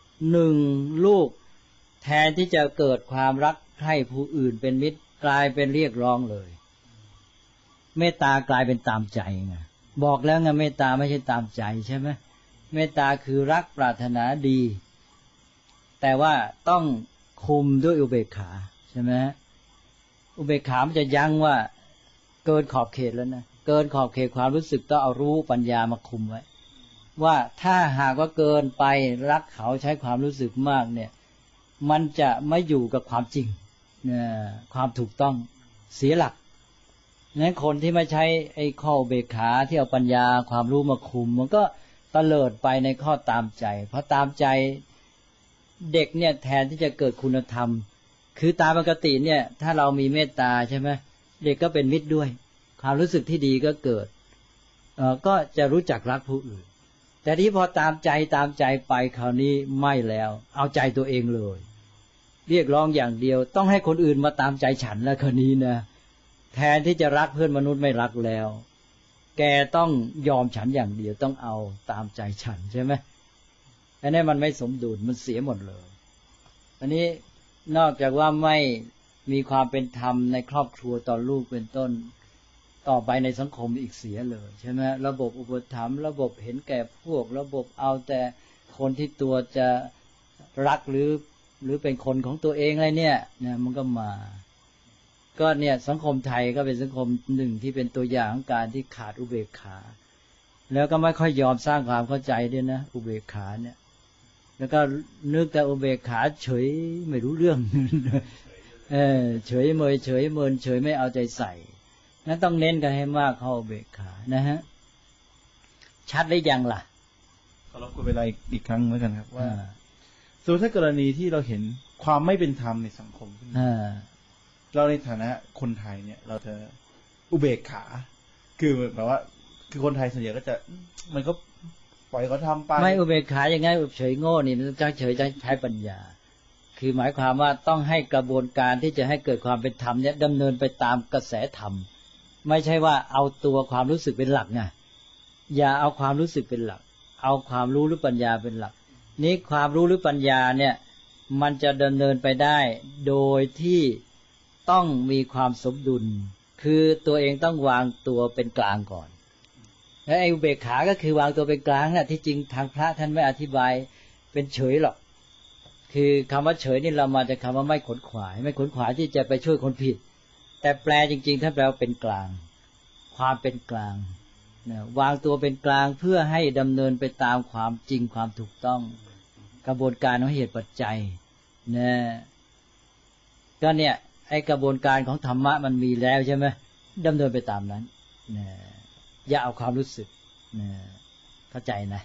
1ลูกแทนที่จะเกิดความรักใคร่ผู้อื่นเป็นมิตรกลายเป็นเรียกร้องเลยเมตตากลายเป็นตามใจไงบอกแล้วไงเมตตาไม่ใช่ตามใจใช่ไหมเมตตาคือรักปรารถนาดีแต่ว่าต้องคุมด้วยอุเบกขาใช่ไหมอุเบกขามันจะยั้งว่าเกินขอบเขตแล้วนะเกินขอบเขตความรู้สึกต้องเอารู้ปัญญามาคุมไว้ว่าถ้าหากว่าเกินไปรักเขาใช้ความรู้สึกมากเนี่ยมันจะไม่อยู่กับความจริงความถูกต้องเสียหลักนั้นคนที่ไม่ใช้ไอ้ข้ออุเบกขาที่เอาปัญญาความรู้มาคุมมันก็ตะเลิดไปในข้อตามใจเพราะตามใจเด็กเนี่ยแทนที่จะเกิดคุณธรรมคือตามปกติเนี่ยถ้าเรามีเมตตาใช่ไหมเด็กก็เป็นมิตรด้วยความรู้สึกที่ดีก็เกิดก็จะรู้จักรักผู้อื่นแต่ที่พอตามใจไปคราวนี้ไม่แล้วเอาใจตัวเองเลยเรียกร้องอย่างเดียวต้องให้คนอื่นมาตามใจฉันแล้วคราวนี้นะแทนที่จะรักเพื่อนมนุษย์ไม่รักแล้วแกต้องยอมฉันอย่างเดียวต้องเอาตามใจฉันใช่ไหมอันนี้มันไม่สมดุลมันเสียหมดเลยอันนี้นอกจากว่าไม่มีความเป็นธรรมในครอบครัวต่อลูกเป็นต้นต่อไปในสังคมอีกเสียเลยใช่ไหมระบบอุปถัมภ์ระบบเห็นแก่พวกระบบเอาแต่คนที่ตัวจะรักหรือเป็นคนของตัวเองอะไรเนี่ยมันก็มาก็เนี่ยสังคมไทยก็เป็นสังคมหนึ่งที่เป็นตัวอย่างของการที่ขาดอุเบกขาแล้วก็ไม่ค่อยยอมสร้างความเข้าใจด้วยนะอุเบกขาเนี่ยแล้วก็นึกแต่อุเบกขาเฉยไม่รู้เรื่องเฉยเมยเฉยเมินเฉยไม่เอาใจใส่นั้นต้องเน้นกันให้มากเข้าอุเบกขานะฮะชัดได้ยังล่ะขอรบกวนเวลาอีกครั้งแล้วกันครับว่าส่วนถ้ากรณีที่เราเห็นความไม่เป็นธรรมในสังคมเราในฐานะคนไทยเนี่ยเราจะอุเบกขาคือแบบว่าคือคนไทยส่วนใหญ่ก็จะมันก็ปล่อยเขาทำไปไม่อุเบกขาอย่างไงเฉยโง่นี่มันจะเฉยจะใช้ปัญญาคือหมายความว่าต้องให้กระบวนการที่จะให้เกิดความเป็นธรรมเนี่ยดำเนินไปตามกระแสธรรมไม่ใช่ว่าเอาตัวความรู้สึกเป็นหลักไงอย่าเอาความรู้สึกเป็นหลักเอาความรู้หรือปัญญาเป็นหลักนี้ความรู้หรือปัญญาเนี่ยมันจะดำเนินไปได้โดยที่ต้องมีความสมดุลคือตัวเองต้องวางตัวเป็นกลางก่อนและไอ้อุเบกขาก็คือวางตัวเป็นกลางน่ะที่จริงทางพระท่านไม่อธิบายเป็นเฉยหรอกคือคำว่าเฉยนี่เรามาจากคำว่าไม่ขนขวายไม่ขนขวายที่จะไปช่วยคนผิดแต่แปลจริงๆท่านแปลว่าเป็นกลางความเป็นกลางนะวางตัวเป็นกลางเพื่อให้ดำเนินไปตามความจริงความถูกต้องกระบวนการของเหตุปัจจัยนะก็เนี่ยไอ้กระบวนการของธรรมะมันมีแล้วใช่ไหมดำเนินไปตามนั้นนะอย่าเอาความรู้สึกนะเข้าใจนะ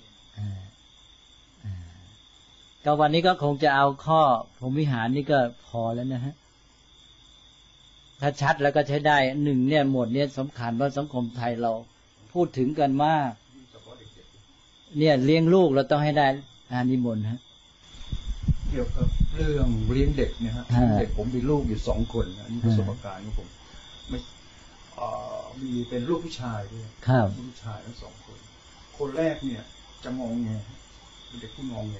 ก็วันนี้ก็คงจะเอาข้อพรหมวิหารนี่ก็พอแล้วนะฮะถ้าชัดแล้วก็ใช้ได้หนึ่งเนี่ยหมวดเนี่ยสำคัญว่าสังคมไทยเราพูดถึงกันมากเนี่ยเลี้ยงลูกเราต้องให้ได้นิมนต์ฮะเกี่ยวกับเรื่องเลี้ยงเด็กเนี่ยฮะเด็กผมมีลูกอยู่2 คนอันนี้ประสบการณ์ของผมไม่มีเป็นลูกผู้ชายด้วยลูกผู้ชายทั้ง2 คนคนแรกเนี่ยจะงงแงเป็นเด็กที่งงแง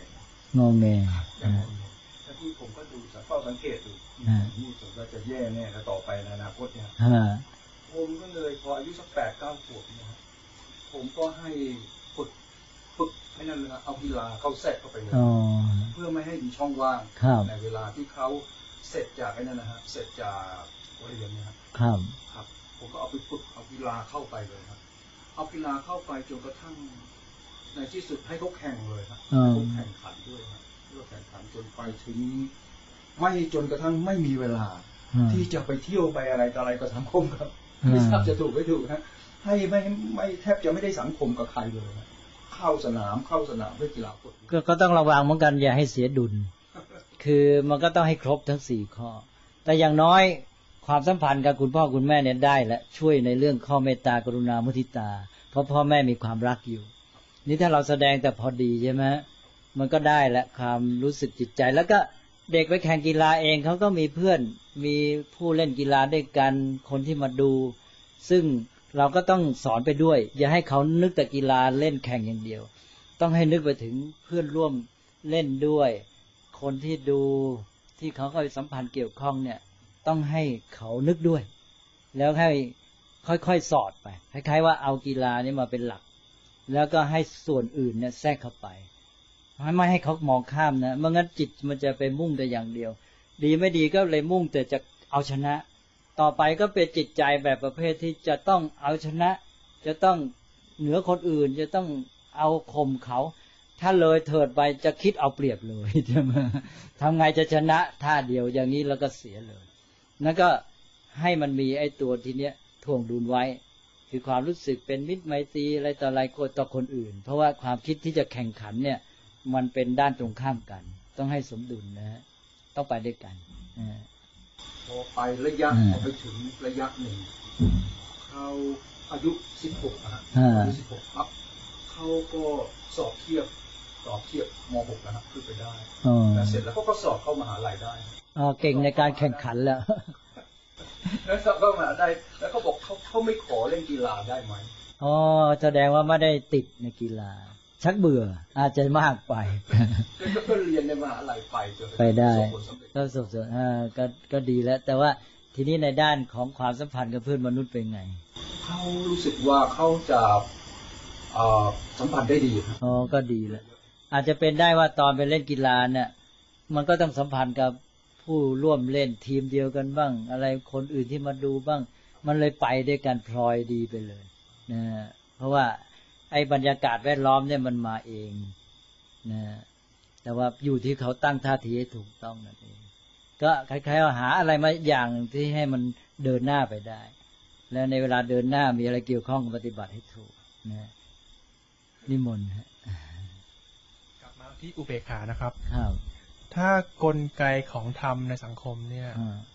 แล้วที่ผมก็ดูสังเกตดูนี่ผมก็จะแย่แน่แล้วต่อไปในอนาคตเนี่ยผมก็เลยพออายุสัก8-9 ขวบเนี่ยผมก็ให้ฝึกให้นั่นเลยเอากีฬาเข้าแทรกเข้าไปเลยเพื่อไม่ให้มีช่องว่างในเวลาที่เขาเสร็จจากไอ้นั่นนะฮะเสร็จจากเรียนนะครับครับผมก็เอาไปฝึกเอากีฬาเข้าไปเลยครับเอากีฬาเข้าไปจนกระทั่งในที่สุดให้เขาแข่งเลยครับเขาแข่งขันด้วยครับแล้วแข่งขันจนไปถึงไม่จนกระทั่งไม่มีเวลาที่จะไปเที่ยวไปอะไรต่ออะไรกับสังคมครับไม่ทราบจะถูกไม่ถูกนะให้ไม่แทบจะไม่ได้สังคมกับใครเลยนะเข้าสนามเล่นกีฬาฟุตบอลก็ต้องระวังเหมือนกันอย่าให้เสียดุลคือมันก็ต้องให้ครบทั้ง4 ข้อแต่อย่างน้อยความสัมพันธ์กับคุณพ่อคุณแม่เนี่ยได้และช่วยในเรื่องข้อเมตตากรุณามุทิตาเพราะพ่อแม่มีความรักอยู่นี่ถ้าเราแสดงแต่พอดีใช่ไหมมันก็ได้และความรู้สึกจิตใจแล้วก็เด็กไปแข่งกีฬาเองเขาก็มีเพื่อนมีผู้เล่นกีฬาด้วยกันคนที่มาดูซึ่งเราก็ต้องสอนไปด้วยอย่าให้เขานึกแต่กีฬาเล่นแข่งอย่างเดียวต้องให้นึกไปถึงเพื่อนร่วมเล่นด้วยคนที่ดูที่เขาก็สัมพันธ์เกี่ยวข้องเนี่ยต้องให้เขานึกด้วยแล้วให้ค่อยๆสอดไปคล้ายๆว่าเอากีฬานี้มาเป็นหลักแล้วก็ให้ส่วนอื่นเนี่ยแทรกเข้าไปไม่ให้เขามองข้ามนะไม่งั้นจิตมันจะไปมุ่งแต่อย่างเดียวดีไม่ดีก็เลยมุ่งแต่จะเอาชนะต่อไปก็เป็นจิตใจแบบประเภทที่จะต้องเอาชนะจะต้องเหนือคนอื่นจะต้องเอาข่มเขาถ้าเลยเถิดไปจะคิดเอาเปรียบเลยใช่ไหมทำไงจะชนะท่าเดียวอย่างนี้แล้วก็เสียเลยนั่นก็ให้มันมีไอ้ตัวทีเนี้ยถ่วงดุลไว้คือความรู้สึกเป็นมิตรไมตรีอะไรต่ออะไรต่อคนอื่นเพราะว่าความคิดที่จะแข่งขันเนี่ยมันเป็นด้านตรงข้ามกันต้องให้สมดุลนะฮะต้องไปด้วยกันพอไประยะพอไปถึงระยะหนึ่งเขาอายุ16อายุ16ครับเขาก็สอบเทียบม.6นะครับขึ้นไปได้แต่เสร็จแล้วก็สอบเข้ามหาลัยได้เก่งในการแข่งขันแล้วแล้วสอบเข้ามหาได้แล้วเขาบอกเขาไม่ขอเล่นกีฬาได้ไหมแสดงว่าไม่ได้ติดในกีฬาชักเบื่ออาจจะมากไปก็เรียนในมหาลัยไปได้ก็สบก็ดีแล้วแต่ว่าทีนี้ในด้านของความสัมพันธ์กับเพื่อนมนุษย์เป็นไงเขารู้สึกว่าเขาจะสัมพันธ์ได้ดีครับก็ดีแล้วอาจจะเป็นได้ว่าตอนไปเล่นกีฬาเนี่ยมันก็ต้องสัมพันธ์กับผู้ร่วมเล่นทีมเดียวกันบ้างอะไรคนอื่นที่มาดูบ้างมันเลยไปด้วยกันพลอยดีไปเลยนะเพราะว่าไอ้บรรยากาศแวดล้อมเนี่ยมันมาเองนะแต่ว่าอยู่ที่เขาตั้งท่าทีให้ถูกต้องนั่นเองก็คล้ายๆว่าหาอะไรมาอย่างที่ให้มันเดินหน้าไปได้แล้วในเวลาเดินหน้ามีอะไรเกี่ยวข้องปฏิบัติให้ถูกนะนิมนต์กลับมาที่อุเบกขานะครับถ้ากลไกของธรรมในสังคมเนี่ย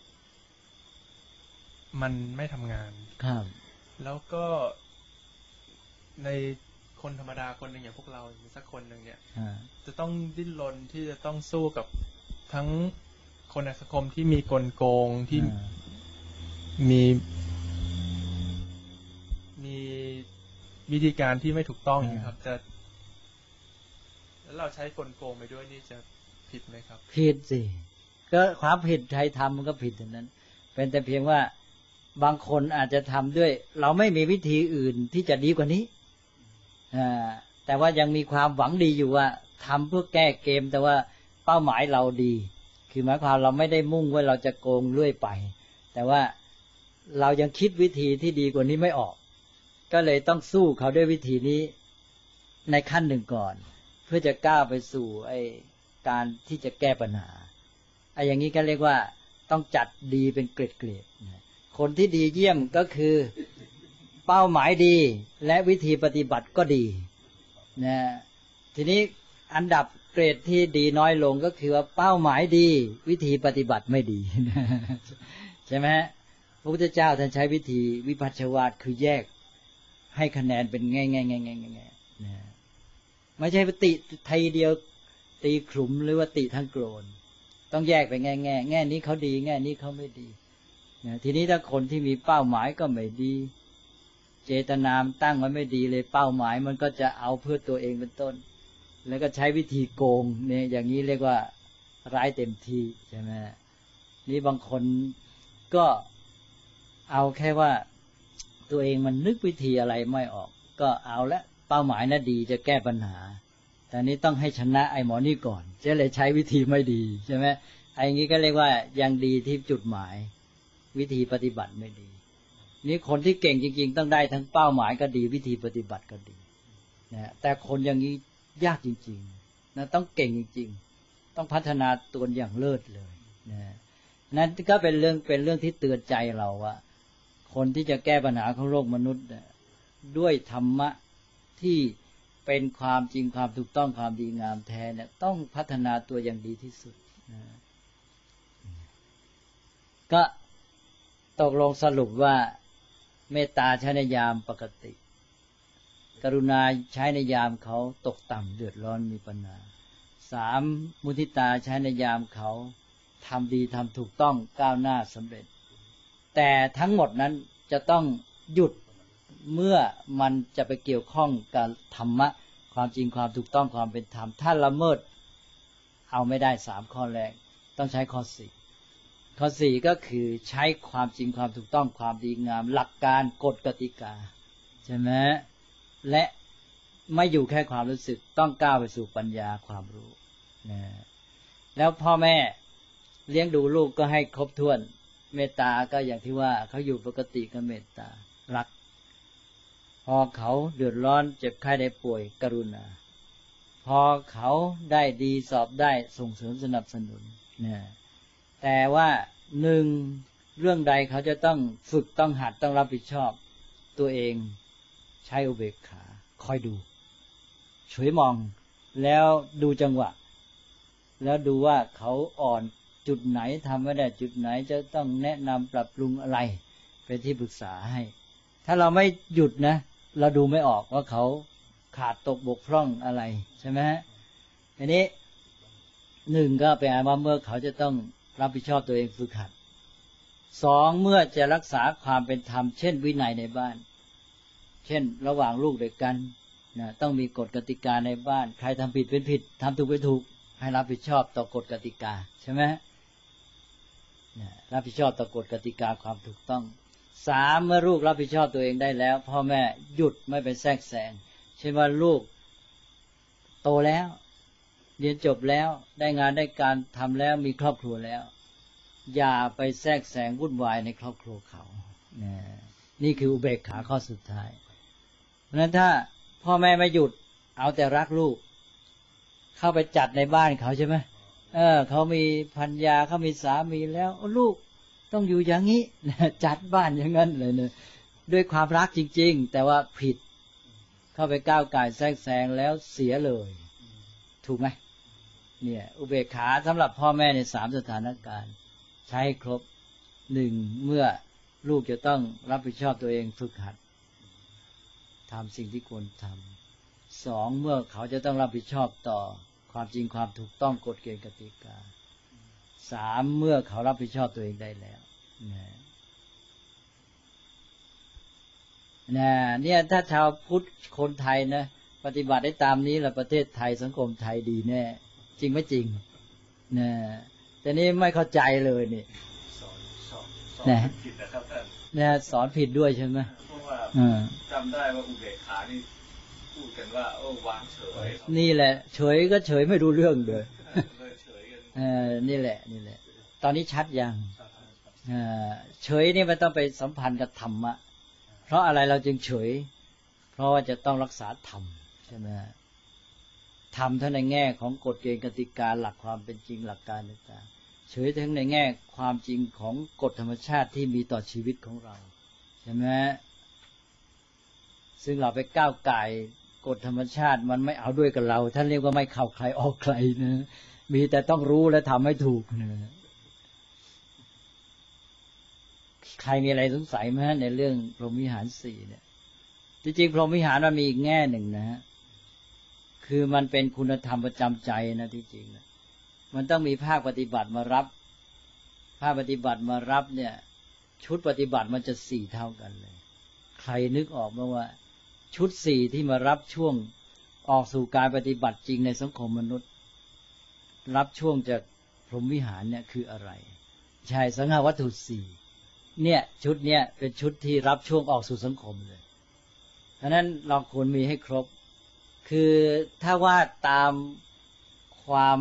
มันไม่ทำงานแล้วก็ในคนธรรมดาคนหนึ่งอย่างพวกเราสักคนหนึ่งเนี่ยจะต้องดิ้นรนที่จะต้องสู้กับทั้งคนในสังคมที่มีกลโกงที่มีวิธีการที่ไม่ถูกต้องอย่างนี้ครับแล้วเราใช้กลโกงไปด้วยนี่จะผิดไหมครับผิดสิก็ความผิดใครทำมันก็ผิดทั้งนั้นเป็นแต่เพียงว่าบางคนอาจจะทำด้วยเราไม่มีวิธีอื่นที่จะดีกว่านี้แต่ว่ายังมีความหวังดีอยู่ว่าทำเพื่อแก้เกมแต่ว่าเป้าหมายเราดีคือหมายความเราไม่ได้มุ่งว่าเราจะโกงเรื่อยไปแต่ว่าเรายังคิดวิธีที่ดีกว่านี้ไม่ออกก็เลยต้องสู้เขาด้วยวิธีนี้ในขั้นหนึ่งก่อนเพื่อจะก้าวไปสู่ไอ้การที่จะแก้ปัญหาไอ้อย่างนี้ก็เรียกว่าต้องจัดดีเป็นเกรดๆคนที่ดีเยี่ยมก็คือเป้าหมายดีและวิธีปฏิบัติก็ดีนะทีนี้อันดับเกรดที่ดีน้อยลงก็คือว่าเป้าหมายดีวิธีปฏิบัติไม่ดีใช่ไหมพระพุทธเจ้าท่านใช้วิธีวิภัชชวาทคือแยกให้คะแนนเป็นแง่ๆๆๆนะไม่ใช่ปฏิไทยเดียวตีขลุ่มหรือว่าติทั้งโกรธต้องแยกไปแง่นี้เขาดีแง่นี้เขาไม่ดีทีนี้ถ้าคนที่มีเป้าหมายก็ไม่ดีเจตนาตั้งไว้ไม่ดีเลยเป้าหมายมันก็จะเอาเพื่อตัวเองเป็นต้นแล้วก็ใช้วิธีโกงเนี่ยอย่างนี้เรียกว่าร้ายเต็มทีใช่ไหมนี่บางคนก็เอาแค่ว่าตัวเองมันนึกวิธีอะไรไม่ออกก็เอาละเป้าหมายน่ะดีจะแก้ปัญหาแต่นี้ต้องให้ชนะไอ้หมอนี่ก่อนจะเลยใช้วิธีไม่ดีใช่ไหมไอ้งี้ก็เรียกว่ายังดีที่จุดหมายวิธีปฏิบัติไม่ดีนี่คนที่เก่งจริงๆต้องได้ทั้งเป้าหมายก็ดีวิธีปฏิบัติก็ดีนะแต่คนอย่างนี้ยากจริงๆนะต้องเก่งจริงๆต้องพัฒนาตัวอย่างเลิศเลยนะนั่นก็เป็นเรื่องที่เตือนใจเราว่าคนที่จะแก้ปัญหาของโลกมนุษย์ด้วยธรรมะที่เป็นความจริงความถูกต้องความดีงามแท้เนี่ยต้องพัฒนาตัวอย่างดีที่สุดนะก็ตกลงสรุปว่าเมตตาใช้ในยามปกติกรุณาใช้ในยามเขาตกต่ำเดือดร้อนมีปัญหา3มุทิตาใช้ในยามเขาทำดีทำถูกต้องก้าวหน้าสำเร็จแต่ทั้งหมดนั้นจะต้องหยุดเมื่อมันจะไปเกี่ยวข้องกับธรรมะความจริงความถูกต้องความเป็นธรรมถ้าละเมิดเอาไม่ได้3ข้อแรกต้องใช้ข้อ4ข้อ4ก็คือใช้ความจริงความถูกต้องความดีงามหลักการกฎกติกาใช่ไหมและไม่อยู่แค่ความรู้สึกต้องก้าวไปสู่ปัญญาความรู้นะแล้วพ่อแม่เลี้ยงดูลูกก็ให้ครบถ้วนเมตตาก็อย่างที่ว่าเขาอยู่ปกติก็เมตตารักพอเขาเดือดร้อนเจ็บไข้ได้ป่วยกรุณาพอเขาได้ดีสอบได้ส่งเสริมสนับสนุนนะแต่ว่า1เรื่องใดเขาจะต้องฝึกต้องหัดต้องรับผิดชอบตัวเองใช้อุเบกขาคอยดูเฉยมองแล้วดูจังหวะแล้วดูว่าเขาอ่อนจุดไหนทำไม่ได้จุดไหนจะต้องแนะนำปรับปรุงอะไรเป็นที่ปรึกษาให้ถ้าเราไม่หยุดนะเราดูไม่ออกว่าเขาขาดตกบกพร่องอะไรใช่ไหมฮะอันนี้1ก็เป็นว่าเมื่อเขาจะต้องรับผิดชอบตัวเองฝึกหัด2เมื่อจะรักษาความเป็นธรรมเช่นวินัยในบ้านเช่นระหว่างลูกเด็กกันนะต้องมีกฎกติกาในบ้านใครทำผิดเป็นผิดทำถูกเป็นถูกให้รับผิดชอบต่อกฎกติกาใช่ไหมนะรับผิดชอบต่อกฎกติกาความถูกต้อง3เมื่อลูกรับผิดชอบตัวเองได้แล้วพ่อแม่หยุดไม่ไปแทรกแซงเช่นว่าลูกโตแล้วเรียนจบแล้วได้งานได้การทำแล้วมีครอบครัวแล้วอย่าไปแทรกแซงวุ่นวายในครอบครัวเขานี่คืออุเบกขาข้อสุดท้ายเพราะฉะนั้นถ้าพ่อแม่ไม่หยุดเอาแต่รักลูกเข้าไปจัดในบ้านเขาใช่ไหมเขามีภรรยาเขามีสามีแล้วลูกต้องอยู่อย่างนี้จัดบ้านอย่างนั้นเลยเนี่ยด้วยความรักจริงๆแต่ว่าผิดเข้าไปก้าวก่ายแทรกแซงแล้วเสียเลยถูกไหมเนี่ยอุเบกขาสำหรับพ่อแม่ใน3สถานการณ์ใช้ครบ1เมื่อลูกจะต้องรับผิดชอบตัวเองฝึกหัดทำสิ่งที่ควรทำ2เมื่อเขาจะต้องรับผิดชอบต่อความจริงความถูกต้องกฎเกณฑ์กติกา3เมื่อเขารับผิดชอบตัวเองได้แล้วเนี่ยถ้าชาวพุทธคนไทยนะปฏิบัติได้ตามนี้แล้วประเทศไทยสังคมไทยดีแน่จริงไม่จริงนะแต่นี้ไม่เข้าใจเลยนี่สอนผิดนะครับท่านนะสอนผิดด้วยใช่ไหมเพราะว่าจำได้ว่าอุเบกขานี่พูดกันว่าวางเฉยนี่แหละเฉยก็เฉยไม่รู้เรื่องเลยนี่แหละตอนนี้ชัดยังเฉยนี่มันต้องไปสัมพันธ์กับธรรมะเพราะอะไรเราจึงเฉยเพราะว่าจะต้องรักษาธรรมใช่ไหมธรรมทั้งในแง่ของกฎเกณฑ์กติกาหลักความเป็นจริงหลักการต่างๆเฉยทั้งในแง่ความจริงของกฎธรรมชาติที่มีต่อชีวิตของเราใช่ไหมซึ่งเราไปก้าวก่ายกฎธรรมชาติมันไม่เอาด้วยกับเราท่านเรียกว่าไม่เข้าใครออกใครนะมีแต่ต้องรู้และทำให้ถูกนะใครมีอะไรสงสัยไหมในเรื่องพรหมวิหาร4เนี่ยจริงๆพรหมวิหารมันมีอีกแง่หนึ่งนะฮะคคือมันเป็นคุณธรรมประจำใจนะที่จริงนะมันต้องมีภาคปฏิบัติมารับภาคปฏิบัติมารับเนี่ยชุดปฏิบัติมันจะ4เท่ากันเลยใครนึกออกไหมว่าชุด4ที่มารับช่วงออกสู่การปฏิบัติจริงในสังคมมนุษย์รับช่วงจากพรหมวิหารเนี่ยคืออะไรใช่สังฆวัตถุ4เนี่ยชุดเนี้ยเป็นชุดที่รับช่วงออกสู่สังคมเลยฉะนั้นเราควรมีให้ครบคือถ้าว่าตามความ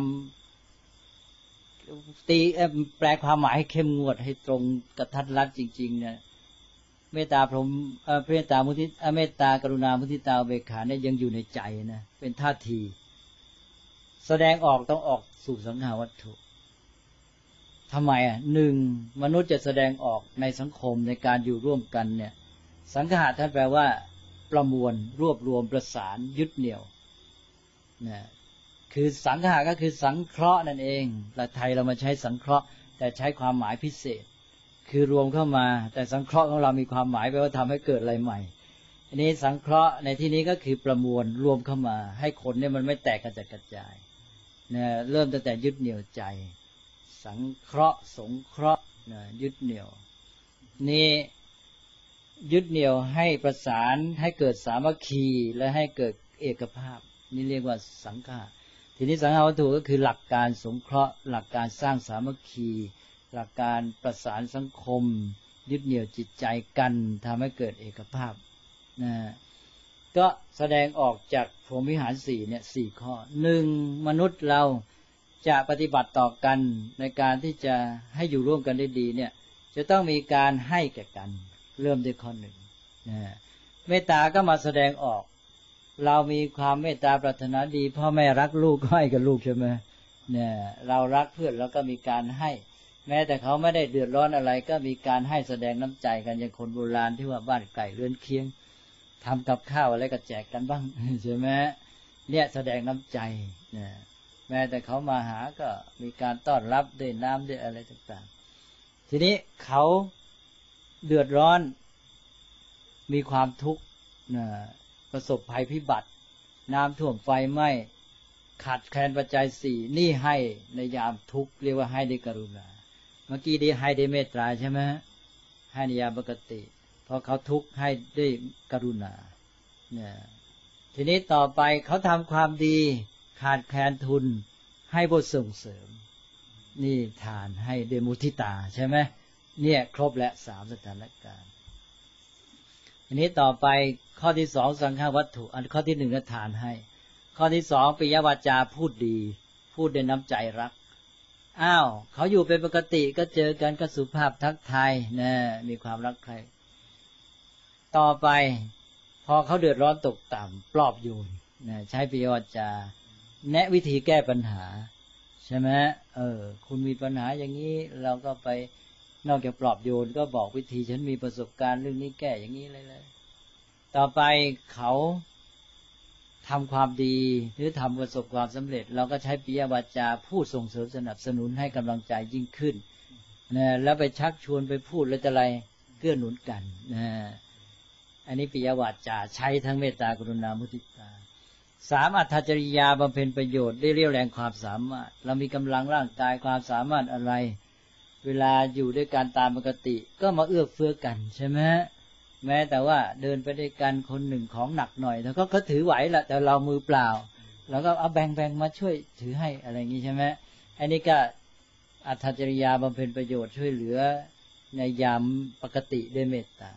แปลความหมายให้เข้มงวดให้ตรงกระทัดรัดจริงๆเนี่ยเมตตาพรหมเมตตามุทิเมตตากรุณามุทิตาอุเบกขาเนี่ยยังอยู่ในใจนะเป็นท่าทีแสดงออกต้องออกสู่สังฆวัตถุทำไมหนึ่งมนุษย์จะแสดงออกในสังคมในการอยู่ร่วมกันเนี่ยสังฆะท่านแปลว่าประมวลรวบรวมประสานยึดเหนี่ยวนะคือสังฆะก็คือสังเคราะห์นั่นเองแต่ไทยเรามาใช้สังเคราะห์แต่ใช้ความหมายพิเศษคือรวมเข้ามาแต่สังเคราะห์ของเรามีความหมายแปลว่าทำให้เกิดอะไรใหม่อันนี้สังเคราะห์ในที่นี้ก็คือประมวลรวมเข้ามาให้คนเนี่ยมันไม่แตกกระจัดกระจายนะเริ่มตั้งแต่ยึดเหนี่ยวใจสังเคราะห์สงเคราะห์นะยึดเหนี่ยวนี่ยึดเหนี่ยวให้ประสานให้เกิดสามัคคีและให้เกิดเอกภาพนี่เรียกว่าสังฆะทีนี้สังฆวัตถุก็คือหลักการสงเคราะห์หลักการสร้างสามัคคีหลักการประสานสังคมยึดเหนี่ยวจิตใจกันทำให้เกิดเอกภาพนะก็แสดงออกจากพรหมวิหาร4เนี่ย4ข้อ1มนุษย์เราจะปฏิบัติต่อกันในการที่จะให้อยู่ร่วมกันได้ดีเนี่ยจะต้องมีการให้แก่กันเริ่มด้วยข้อ1นะเมตตาก็มาแสดงออกเรามีความเมตตาปรารถนาดีพ่อแม่รักลูกก็ให้กับลูกใช่ไหมเนี่ยเรารักเพื่อนแล้วก็มีการให้แม้แต่เขาไม่ได้เดือดร้อนอะไรก็มีการให้แสดงน้ำใจกันอย่างคนโบราณที่ว่าบ้านไกลเรือนเคียงทำกับข้าวอะไรก็แจกกันบ้างใช่ไหมเนี่ยแสดงน้ำใจเนี่ยแม้แต่เขามาหาก็มีการต้อนรับด้วยน้ำด้วยอะไรต่างๆทีนี้เขาเดือดร้อนมีความทุกข์ประสบภัยพิบัติน้ำท่วมไฟไหม้ขาดแคลนปัจจัย4นี่ให้ในยามทุกข์เรียกว่าให้ด้วยกรุณาเมื่อกี้ได้ให้ด้วยเมตตาใช่ไหมให้ในยามปกติพอเขาทุกข์ให้ด้วยกรุณาเนี่ยทีนี้ต่อไปเขาทำความดีขาดแคลนทุนให้บทส่งเสริมนี่ทานให้ด้วยมุทิตาใช่ไหมเนี่ยครบและ3สถานการณ์ทีนี้ต่อไปข้อที่2สังฆวัตถุอันข้อที่1ก็ทานให้ข้อที่2ปิยวาจาพูดดีพูดด้วยน้ำใจรักอ้าวเขาอยู่เป็นปกติก็เจอกันก็สุภาพทักทายนะมีความรักใครต่อไปพอเขาเดือดร้อนตกต่ำปลอบโยนนะใช้ปิยวาจาแนะวิธีแก้ปัญหาใช่ไหมคุณมีปัญหาอย่างนี้เราก็ไปนอกจากปลอบโยนก็บอกวิธีฉันมีประสบการณ์เรื่องนี้แก้อย่างนี้เลยต่อไปเขาทำความดีหรือทำประสบความสำเร็จเราก็ใช้ปิยวาจาพูดส่งเสริมสนับสนุนให้กำลังใจยิ่งขึ้นนะแล้วไปชักชวนไปพูดแล้วจะอะไรเกื้อหนุนกันนะอันนี้ปิยวาจาใช้ทั้งเมตตากรุณามุทิตา3อัตถจริยาบำเพ็ญประโยชน์ได้เรี่ยวแรงความสามารถเรามีกำลังร่างกายความสามารถอะไรเวลาอยู่ด้วยกันตามปกติก็มาเอื้อเฟื้อกันใช่ไหมแม้แต่ว่าเดินไปด้วยกันคนหนึ่งของหนักหน่อยแล้วก็เขาถือไหวละแต่เรามือเปล่าเราก็เอาแบ่งมาช่วยถือให้อะไรอย่างนี้ใช่ไหมอันนี้ก็อัตถจริยาบำเพ็ญประโยชน์ช่วยเหลือในยามปกติด้วยเมตตา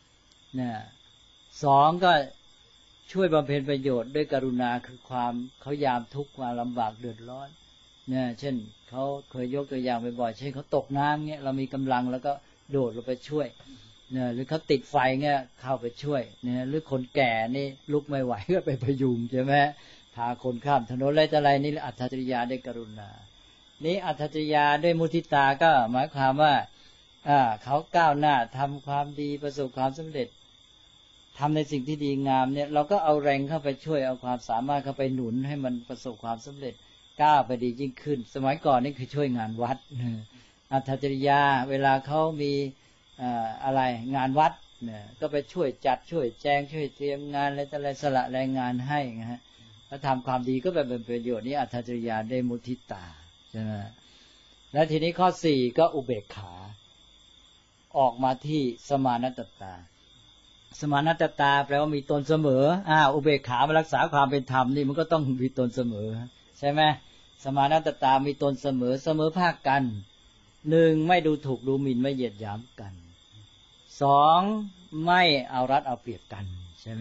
2ก็ช่วยบำเพ็ญประโยชน์ด้วยกรุณาคือความเขายามทุกข์ความลำบากเดือดร้อนเช่นเขาเคยยกตัวอย่างบ่อยๆเช่นเขาตกน้ำเงี้ยเรามีกำลังแล้วก็โดดลงไปช่วยหรือเขาติดไฟเงี้ยเข้าไปช่วยหรือคนแก่นี่ลุกไม่ไหวก็ไปพยุงใช่ไหมพาคนข้ามถนนอะไรนี่อัตถจริยาด้วยกรุณานี้อัตถจริยาด้วยมุทิตาก็หมายความว่าเขาก้าวหน้าทำความดีประสบความสำเร็จทำในสิ่งที่ดีงามเนี่ยเราก็เอาแรงเข้าไปช่วยเอาความสามารถเข้าไปหนุนให้มันประสบความสำเร็จก้าวไปดียิ่งขึ้นสมัยก่อนนี่คือช่วยงานวัดอัตถจริยาเวลาเขามีอะไรงานวัดเนี่ยก็ไปช่วยจัดช่วยแจงช่วยเตรียมงานอะไรต่ออะไรสละแรงงานให้นะฮะถ้าทำความดีก็เป็นประโยชน์นี้อัตถจริยาได้มุทิตาใช่ไหมและทีนี้ข้อ4ก็อุเบกขาออกมาที่สมานัตตาสมานัตตาแปลว่ามีตนเสมออุเบกขามารักษาความเป็นธรรมนี่มันก็ต้องมีตนเสมอใช่ไหมสมานัตตามีตนเสมอเสมอภาคกัน1ไม่ดูถูกดูหมิ่นไม่เหยียดหยามกัน2ไม่เอารัดเอาเปรียบกันใช่ไหม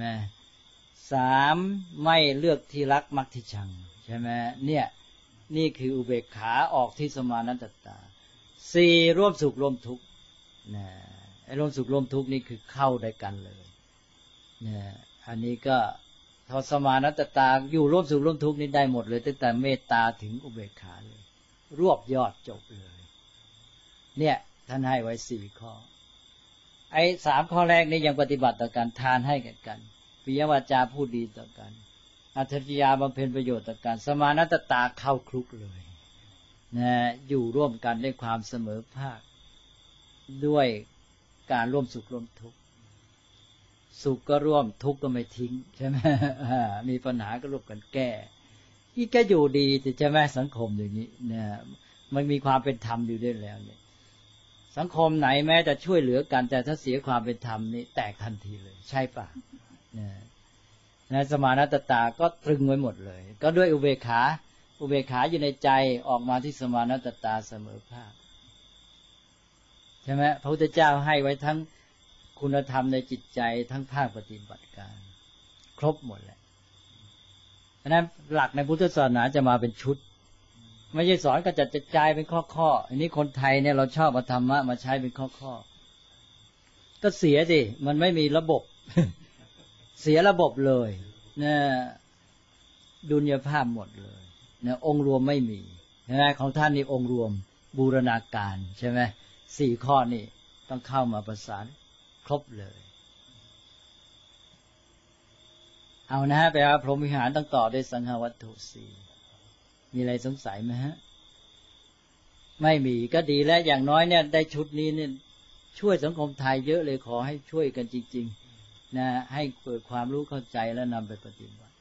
3ไม่เลือกที่รักมักที่ชังใช่ไหมเนี่ยนี่คืออุเบกขาออกที่สมานัตตา4ร่วมสุขร่วมทุกข์นะไอ้ร่วมสุขร่วมทุกข์นี่คือเข้าด้วยกันเลยนะอันนี้ก็ทศมานัตตาอยู่ร่วมสุขร่วมทุกข์นี่ได้หมดเลยตั้งแต่เมตตาถึงอุเบกขาเลยรวบยอดจบเลยเนี่ยท่านให้ไว้4ข้อไอ้3ข้อแรกนี่ยังปฏิบัติต่อกันทานให้กันปิยวาจาพูดดีต่อกันอัตถจริยาบำเพ็ญประโยชน์ต่อกันสมานัตตาเข้าคลุกเลยนะอยู่ร่วมกันด้วยความเสมอภาคด้วยการร่วมสุขร่วมทุกข์สุขก็ร่วมทุกข์ก็ไม่ทิ้งใช่ไหมมีปัญหาก็ร่วมกันแก้ที่ก็อยู่ดีใช่ไหมสังคมอย่างนี้เนี่ยมันมีความเป็นธรรมอยู่ด้วยแล้วเนี่ยสังคมไหนแม้จะช่วยเหลือกันแต่ถ้าเสียความเป็นธรรมนี่แตกทันทีเลยใช่ปะนะสมานัตตาก็ตรึงไว้หมดเลยก็ด้วยอุเบกขาอยู่ในใจออกมาที่สมานัตตาเสมอภาคใช่ไหมพระพุทธเจ้าให้ไว้ทั้งคุณธรรมในจิตใจทั้งภาคปฏิบัติการครบหมดแหละเพราะนั้นหลักในพุทธศาสนาจะมาเป็นชุดไม่ใช่สอนกระจัดกระจายเป็นข้อๆอันนี้คนไทยเนี่ยเราชอบเอาธรรมะมาใช้เป็นข้อๆก็เสียสิมันไม่มีระบบ เสียระบบเลยนะดุลยภาพหมดเลยนะองค์รวมไม่มีนะของท่านนี่องค์รวมบูรณาการใช่ไหม4 ข้อนี่ต้องเข้ามาประสานครบเลยเอานะฮะไปว่าพรหมวิหารต้องต่อด้วยสังฆวัตถุ4มีอะไรสงสัยไหมฮะไม่มีก็ดีแล้วอย่างน้อยเนี่ยได้ชุดนี้เนี่ยช่วยสังคมไทยเยอะเลยขอให้ช่วยกันจริงๆนะให้เกิดความรู้เข้าใจและนำไปปฏิบัติ